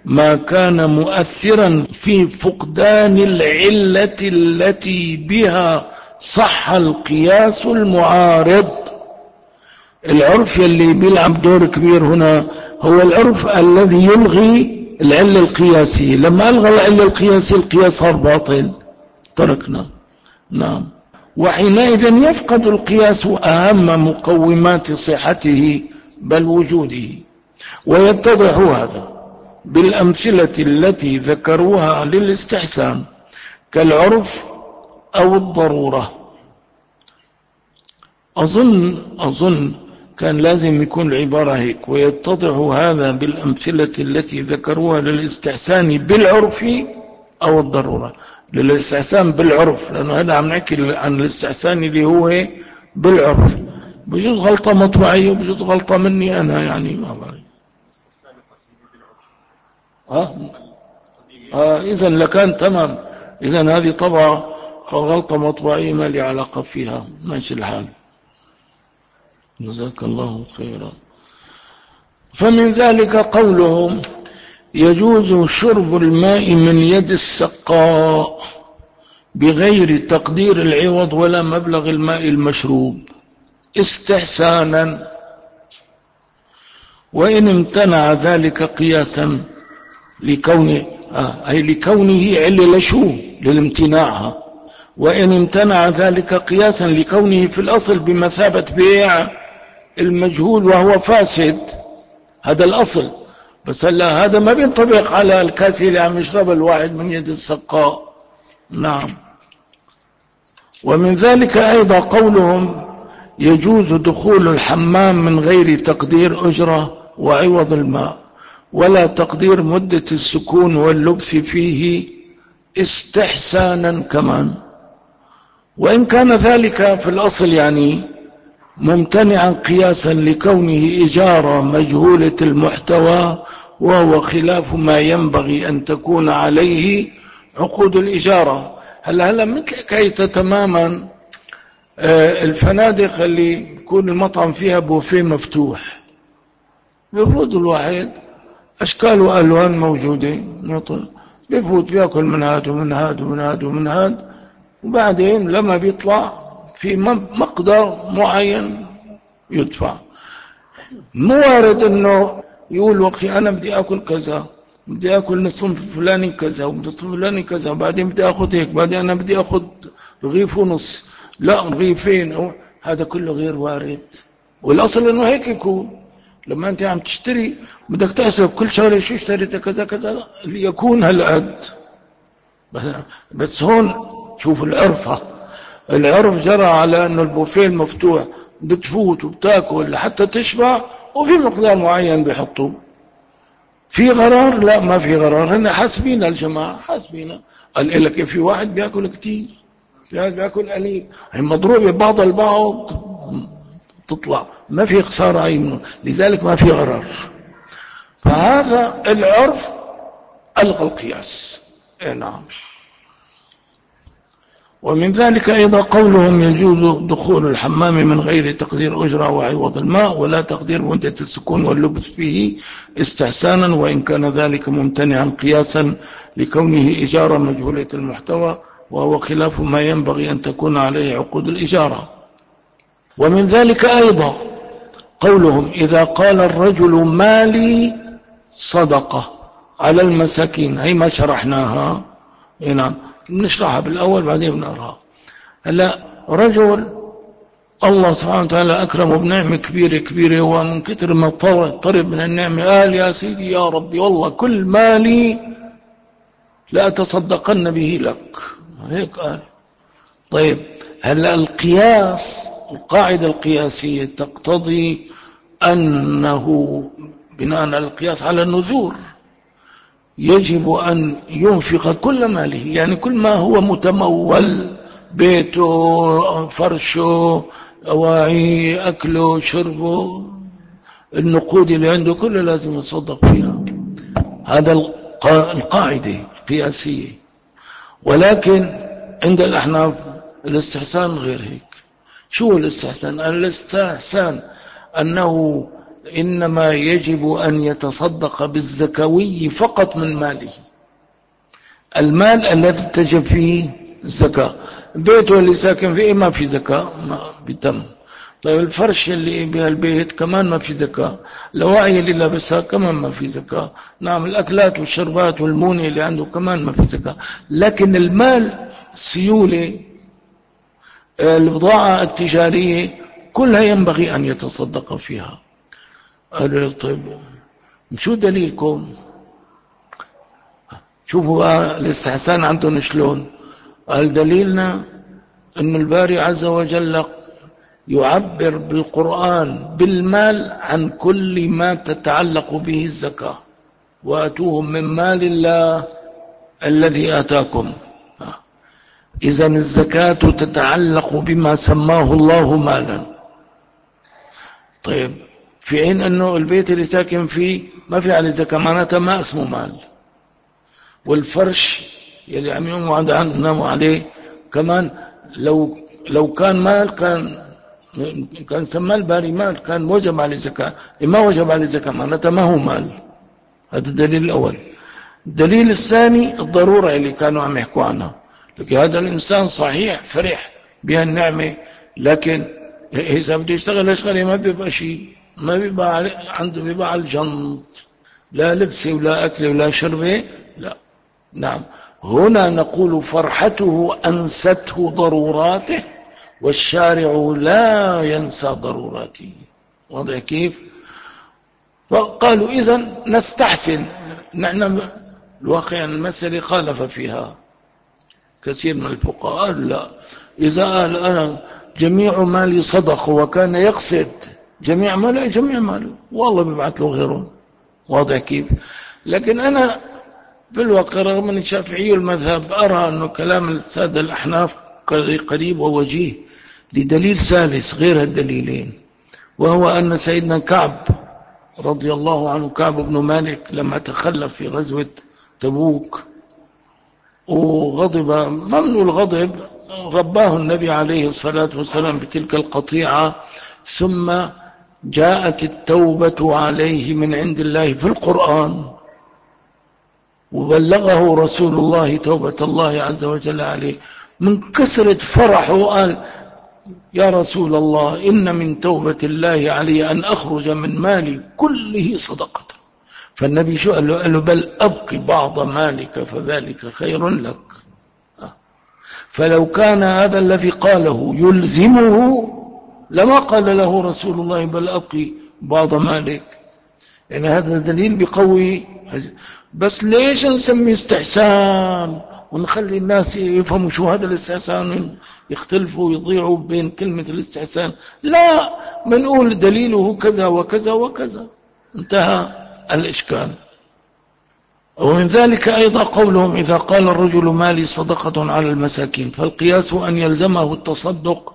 ما كان مؤثرا في فقدان العلة التي بها صح القياس المعارض. العرف يلي بيلعب دور كبير هنا هو العرف الذي يلغي العلة القياسية. لما ألغى العلة القياسية القياس صار باطل، تركنا. نعم. وحينئذ يفقد القياس أهم مقومات صحته بل وجوده. ويتضح هذا بالأمثلة التي ذكروها للاستحسان كالعرف أو الضرورة. أظن كان لازم يكون العبارة هيك. ويتضح هذا بالأمثلة التي ذكروها للاستحسان بالعرف أو الضرورة. للاستحسان بالعرف لأنه هذا عم نحكي عن الاستحسان اللي هو بالعرف. بجوز غلطة مطبعية وبجوز غلطة مني أنا، يعني ما بعرف. إذن لكان تمام. إذن هذه طبعا غلطة مطبعية ما لي علاقة فيها، ماشي الحال. جزاك الله خيرا. فمن ذلك قولهم يجوز شرب الماء من يد السقاء بغير تقدير العوض ولا مبلغ الماء المشروب استحسانا، وإن امتنع ذلك قياسا لكونه أي لكونه علة لشو للامتناعها، وإن امتنع ذلك قياسا لكونه في الأصل بمثابة بيع المجهول وهو فاسد. هذا الأصل، بس هلا هذا ما بينطبق على الكاس اللي عم يشرب الواحد من يد السقاء. نعم. ومن ذلك أيضا قولهم يجوز دخول الحمام من غير تقدير أجرة وعوض الماء ولا تقدير مدة السكون واللبث فيه استحسانا كمان، وإن كان ذلك في الأصل يعني ممتنعا قياسا لكونه إجارة مجهولة المحتوى، وهو خلاف ما ينبغي أن تكون عليه عقود الإجارة. هلا مثل حكاية تماما الفنادق اللي يكون المطعم فيها بوفيه مفتوح، بيفوت الواحد أشكال وألوان موجودة، بيفوت بيأكل من هاد ومن هاد ومن هاد ومن هاد، وبعدين لما بيطلع في مقدار معين يدفع. مو وارد انه يقول وخي انا بدي اكل كذا، بدي اكل الصنف الفلاني كذا والصنف الفلاني كذا، وبعدين بدي اخذ هيك، بعدين انا بدي اخذ رغيف ونص، لا رغيفين، هذا كله غير وارد. والاصل انه هيك يكون. لما انت عم تشتري بدك تحسب كل شغله شو اشتريت كذا كذا ليكون هالقد. بس هون شوف العرف جرى على انه البوفيه المفتوح بتفوت وبتاكل لحتى تشبع، وفي مقدار معين بيحطوه. في غرار؟ لا ما في غرار. هن حاسبين الجماعه، حاسبين. قال لك في واحد بياكل كتير، في واحد بياكل قليل، هي مضروبه بعض البعض تطلع، ما في خساره اي منه، لذلك ما في غرار. فهذا العرف الغى القياس. نعم. ومن ذلك أيضا قولهم يجوز دخول الحمام من غير تقدير أجرة وعوض الماء ولا تقدير مدة السكون واللبث فيه استحسانا، وإن كان ذلك ممتنعا قياسا لكونه إجارة مجهولة المحتوى، وهو خلاف ما ينبغي أن تكون عليه عقود الإجارة. ومن ذلك أيضا قولهم إذا قال الرجل مالي صدقة على المساكين، هي ما شرحناها. نعم بنشرحها بالأول بعدين بنقراها. هلا رجل الله سبحانه وتعالى أكرمه بنعمة كبيرة، ومن كتر ما طرب من النعمة قال يا سيدي يا ربي والله كل مالي لا أتصدقن به لك، هيك قال. طيب هلا القياس، القاعدة القياسية تقتضي أنه بناء على القياس على النذور يجب أن ينفق كل ماله، يعني كل ما هو متمول، بيته، فرشه، أواعيه، أكله، شربه، النقود اللي عنده كله لازم يتصدق فيها. هذا القاعدة القياسية. ولكن عند الأحناف الاستحسان غير هيك. شو الاستحسان؟ الاستحسان أنه إنما يجب أن يتصدق بالزكوي فقط من ماله، المال الذي تجب فيه الزكاة. بيته اللي ساكن فيه ما في زكاة، ما بيتم. طيب الفرش اللي بهالبيت كمان ما في زكاة، الأواعي اللي لابسها كمان ما في زكاة، نعم الأكلات والشربات والمونة اللي عنده كمان ما في زكاة. لكن المال، السيولة، البضاعة التجارية كلها ينبغي أن يتصدق فيها. قالوا طيب شو دليلكم؟ شوفوا الاستحسان عندهم شلون. قال دليلنا أن الباري عز وجل يعبر بالقرآن بالمال عن كل ما تتعلق به الزكاة، وآتوهم من مال الله الذي آتاكم. إذن الزكاة تتعلق بما سماه الله مالا. طيب في حين أنه البيت اللي ساكن فيه ما في عليه زكاة، معناتها ما اسمه مال. والفرش يلي عم يناموا عليه كمان لو كان مال كان سماه الباري مال، كان وجب عليه زكاة. ما وجب عليه زكاة معناتها ما هو مال. هذا الدليل الأول. الدليل الثاني الضرورة اللي كانوا عم يحكوا عنها. لكن هذا الإنسان صحيح فرح بها النعمة، لكن إذا بده يشتغل أشغال ما بيبقى شيء، ما بيبقى عنده، بيبقى على الجنط، لا لبسه ولا أكله ولا شربه، لا. نعم هنا نقول فرحته أنسته ضروراته، والشارع لا ينسى ضروراته. واضح كيف؟ وقالوا إذن نستحسن نحن. الواقع المسألة خالف فيها كثير من الفقهاء. قالوا لا، إذا قال أنا جميع مالي صدق وكان يقصد جميع ماله، جميع ماله والله بيبعث له غيره. واضح كيف؟ لكن أنا بالواقع رغم أن الشافعي المذهب أرى أنه كلام السادة الأحناف قريب ووجيه لدليل ثالث غير الدليلين، وهو أن سيدنا كعب رضي الله عنه، كعب بن مالك، لما تخلف في غزوة تبوك وغضب ممنوع الغضب، رباه النبي عليه الصلاة والسلام بتلك القطيعة، ثم جاءت التوبة عليه من عند الله في القرآن، وبلغه رسول الله توبة الله عز وجل عليه. من كثرة فرحه قال يا رسول الله إن من توبة الله علي أن أخرج من مالي كله صدقة. فالنبي شو قال له؟ قال له بل أبقي بعض مالك فذلك خير لك. فلو كان هذا الذي قاله يلزمه لما قال له رسول الله بل أبقي بعض مالك. يعني هذا دليل بقوي. بس ليش نسمي استحسان ونخلي الناس يفهموا شو هذا الاستحسان، يختلفوا ويضيعوا بين كلمة الاستحسان؟ لا، بنقول دليله كذا وكذا وكذا، انتهى الإشكال. ومن ذلك أيضا قولهم إذا قال الرجل مالي صدقة على المساكين، فالقياس أن يلزمه التصدق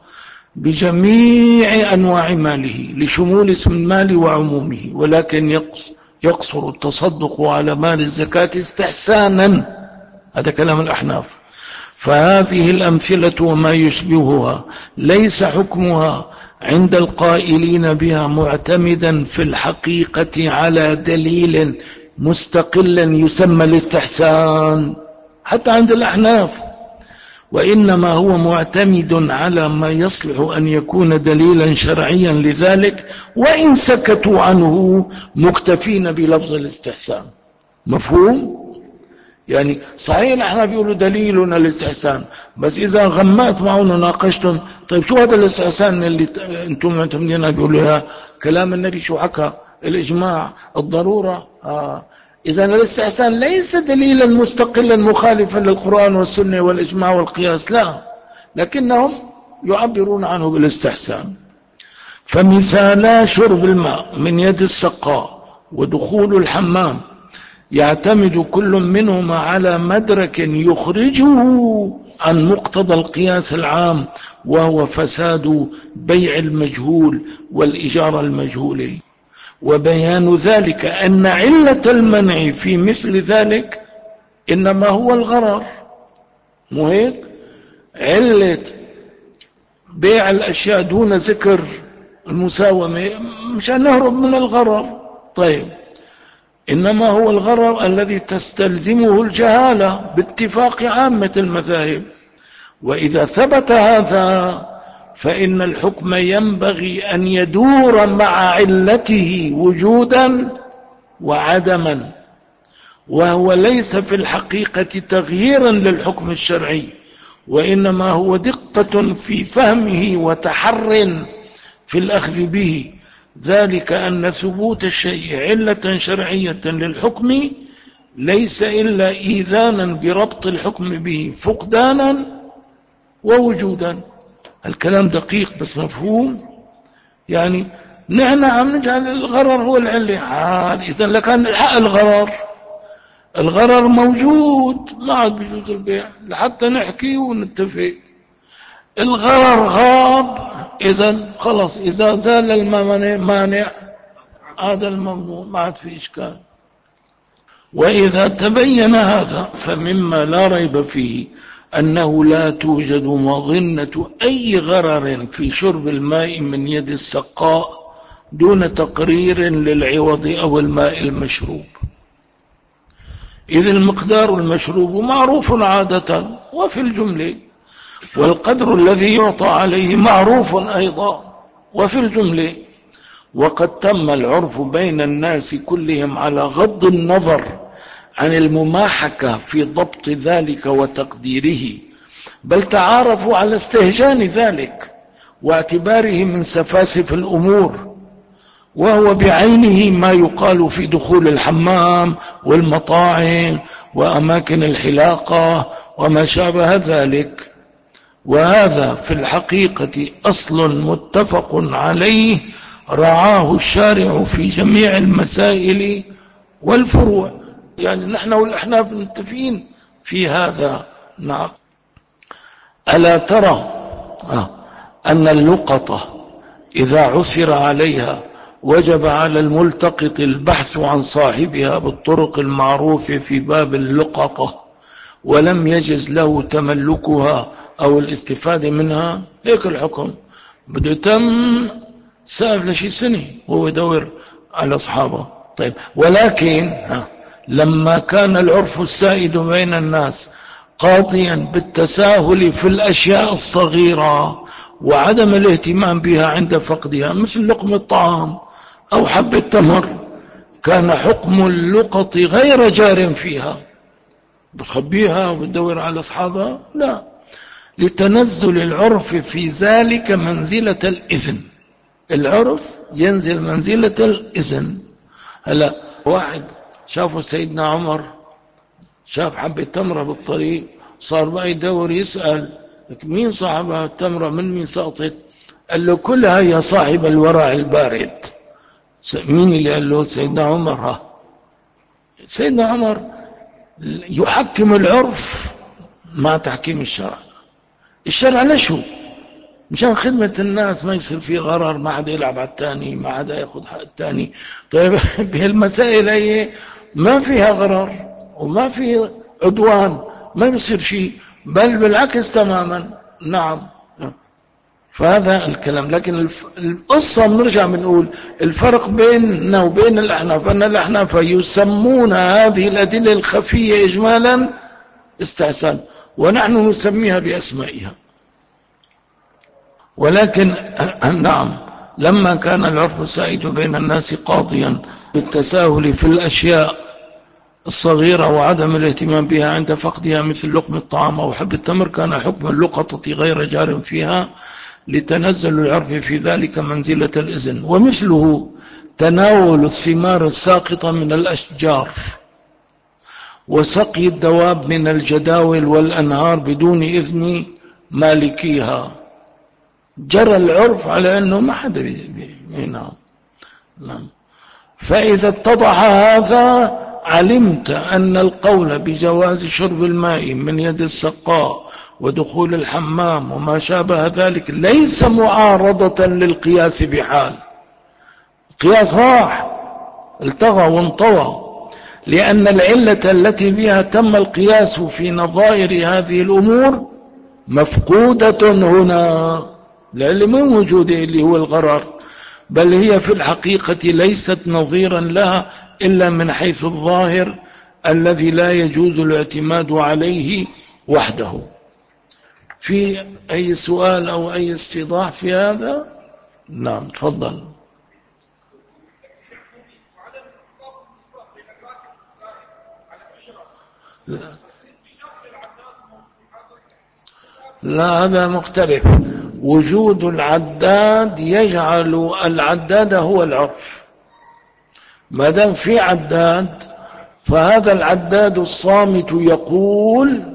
بجميع أنواع ماله لشمول اسم المال وعمومه، ولكن يقصر التصدق على مال الزكاة استحسانا. هذا كلام الأحناف. فهذه الأمثلة وما يشبهها ليس حكمها عند القائلين بها معتمدا في الحقيقة على دليل مستقلا يسمى الاستحسان حتى عند الأحناف، وإنما هو معتمد على ما يصلح أن يكون دليلا شرعيا لذلك، وإن سكتوا عنه مكتفين بلفظ الاستحسان. مفهوم؟ يعني صحيح نحن بيقولوا دليلنا الاستحسان، بس إذا غمأت معهم وناقشتم طيب شو هذا الاستحسان اللي أنتم معتمدين بيقولوا كلام النبي شو حكى، الإجماع، الضرورة. إذا الاستحسان ليس دليلا مستقلا مخالفا للقرآن والسنة والإجماع والقياس، لا، لكنهم يعبرون عنه بالاستحسان. فمثالا شرب الماء من يد السقاء ودخول الحمام يعتمد كل منهما على مدرك يخرجه عن مقتضى القياس العام، وهو فساد بيع المجهول والإجارة المجهولة. وبيان ذلك أن علة المنع في مثل ذلك إنما هو الغرر. مو هيك؟ علة بيع الأشياء دون ذكر المساومة مشان نهرب من الغرر. طيب إنما هو الغرر الذي تستلزمه الجهالة باتفاق عامة المذاهب. وإذا ثبت هذا فإن الحكم ينبغي أن يدور مع علته وجودا وعدما، وهو ليس في الحقيقة تغييرا للحكم الشرعي، وإنما هو دقة في فهمه وتحر في الأخذ به. ذلك أن ثبوت الشيء علة شرعية للحكم ليس إلا إيذانا بربط الحكم به فقدانا ووجودا. الكلام دقيق بس مفهوم. يعني نحن عم نجعل الغرر هو العلة. إذن لكان الحق الغرر موجود، ما عاد بيجوز البيع لحتى نحكي ونتفق. الغرر غاب، إذن خلص إذا زال المانع هذا الممنوع، ما عاد في إشكال. وإذا تبين هذا فمما لا ريب فيه أنه لا توجد مظنة أي غرر في شرب الماء من يد السقاء دون تقرير للعوض أو الماء المشروب، إذ المقدار المشروب معروف عادة وفي الجملة، والقدر الذي يعطى عليه معروف أيضا وفي الجملة. وقد تم العرف بين الناس كلهم على غض النظر عن المماحكة في ضبط ذلك وتقديره، بل تعارفوا على استهجان ذلك واعتباره من سفاسف الأمور، وهو بعينه ما يقال في دخول الحمام والمطاعم وأماكن الحلاقة وما شابه ذلك. وهذا في الحقيقة أصل متفق عليه رعاه الشارع في جميع المسائل والفروع. يعني نحن والأحناف متفقين في هذا. نعم. ألا ترى أن اللقطة إذا عثر عليها وجب على الملتقط البحث عن صاحبها بالطرق المعروفة في باب اللقطة، ولم يجز له تملكها أو الاستفادة منها؟ هيك الحكم. بده تم سائف لشي سنة وهو يدور على أصحابه. طيب ولكن لما كان العرف السائد بين الناس قاضيا بالتساهل في الأشياء الصغيرة وعدم الاهتمام بها عند فقدها، مثل لقمة الطعام أو حب التمر، كان حكم اللقط غير جار فيها. بخبيها وبدور على أصحابها؟ لا، لتنزل العرف في ذلك منزلة الإذن. العرف ينزل منزلة الإذن. هلا واحد شافوا سيدنا عمر شاف حبة تمرة بالطريق، صار بقى يدور يسأل مين صاحب التمرة، من مين سقطت؟ قال له كلها يا صاحب الورع البارد. مين اللي قال له؟ سيدنا عمر. سيدنا عمر يحكم العرف مع تحكيم الشرع. الشرع لشو؟ مشان خدمة الناس، ما يصير في غرر، ما حدا يلعب على الثاني، ما حدا ياخذ حق الثاني. طيب بهالمسائل هي ما فيها غرر وما في عدوان، ما بيصير شيء، بل بالعكس تماما. نعم. فهذا الكلام. لكن القصة بنرجع بنقول الفرق بيننا وبين الأحناف أن الأحناف يسمون هذه الأدلة الخفية إجمالا استحسان، ونحن نسميها بأسمائها. ولكن نعم، لما كان العرف السائد بين الناس قاضيا بالتساهل في الأشياء الصغيرة وعدم الاهتمام بها عند فقدها، مثل لقم الطعام أو حب التمر، كان حكم اللقطة غير جار فيها لتنزل العرف في ذلك منزلة الإذن. ومثله تناول الثمار الساقطة من الأشجار وسقي الدواب من الجداول والأنهار بدون إذن مالكيها، جرى العرف على أنه ما حدا نعم. فإذا اتضح هذا علمت أن القول بجواز شرب الماء من يد السقاء ودخول الحمام وما شابه ذلك ليس معارضة للقياس بحال. قياس راح التغى وانطوى، لأن العلة التي بها تم القياس في نظائر هذه الأمور مفقودة هنا. العلة مو موجودة اللي هو الغرر، بل هي في الحقيقة ليست نظيرا لها إلا من حيث الظاهر الذي لا يجوز الاعتماد عليه وحده. في أي سؤال أو أي استيضاح في هذا؟ نعم تفضل. لا هذا مختلف. وجود العداد يجعل العداد هو العرف. ما دام في عداد فهذا العداد الصامت يقول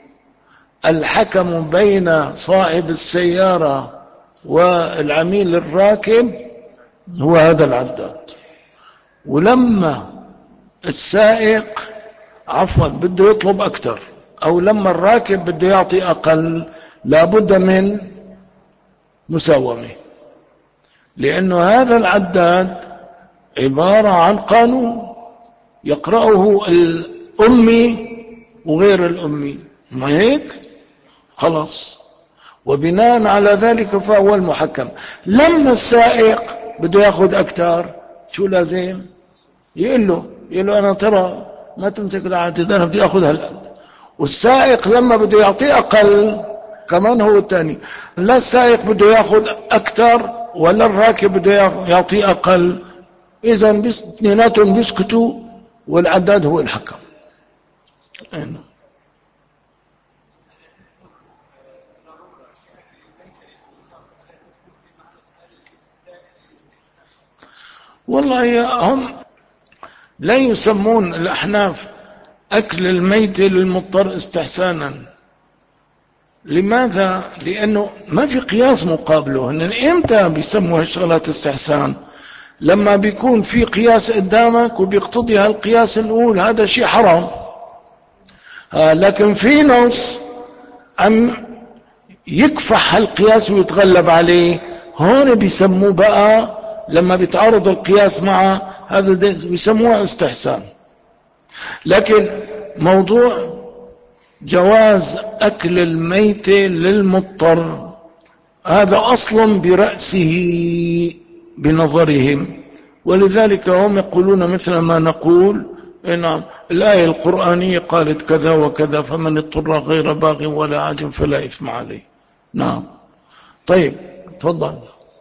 الحكم بين صاحب السيارة والعميل الراكب هو هذا العداد. ولما السائق بده يطلب أكثر أو لما الراكب بده يعطي أقل لابد من مساومة، لأنه هذا العداد عبارة عن قانون يقرأه الأمي وغير الأمي، ما هيك؟ خلاص. وبناء على ذلك فهو المحكم. لما السائق بده ياخذ أكثر شو لازم؟ يقول له أنا ترى ما تمسك العدد، أنا بدي أخذ هالقد. والسائق لما بده يعطيه أقل كمان هو الثاني. لا السائق بده ياخذ أكثر ولا الراكب بده يعطيه أقل، إذن اثنيناتهم بيسكتوا والعداد هو الحكم. والله هم لا يسمون الأحناف أكل الميت للمضطر استحسانا. لماذا؟ لأنه ما في قياس مقابله. إن إمتى بيسموا هالشغلات استحسان؟ لما بيكون في قياس قدامك وبيقتضي هالقياس نقول هذا شيء حرام. لكن في نص عم يكفح هالقياس ويتغلب عليه، هون بيسموه بقى لما بيتعارض القياس مع هذا بيسموه استحسان. لكن موضوع جواز أكل الميت للمضطر هذا أصل برأسه بنظرهم، ولذلك هم يقولون مثل ما نقول. نعم الآية القرآنية قالت كذا وكذا، فمن اضطر غير باغ ولا عاد فلا إثم عليه. نعم طيب تفضل.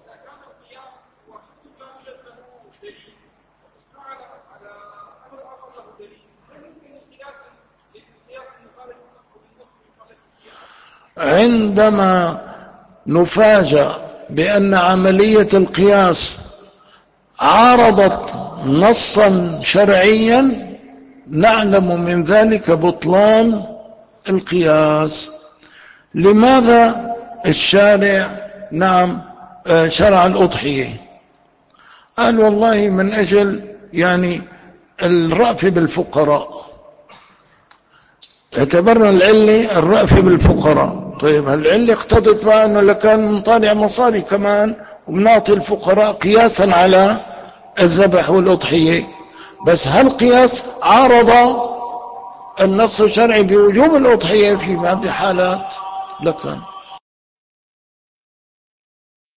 عندما نفاجأ بأن عملية القياس عارضت نصا شرعيا نعلم من ذلك بطلان القياس. لماذا الشارع شرع الأضحية؟ قال والله من أجل الرأف بالفقراء، اعتبرنا العلة الرأف بالفقراء. طيب هالعلة اقتضت بقى أنه لكان مطالع مصاري كمان وبنعطي الفقراء قياسا على الذبح والأضحية. بس هالقياس عارض النص الشرعي بوجوب الأضحية في بعض الحالات لكان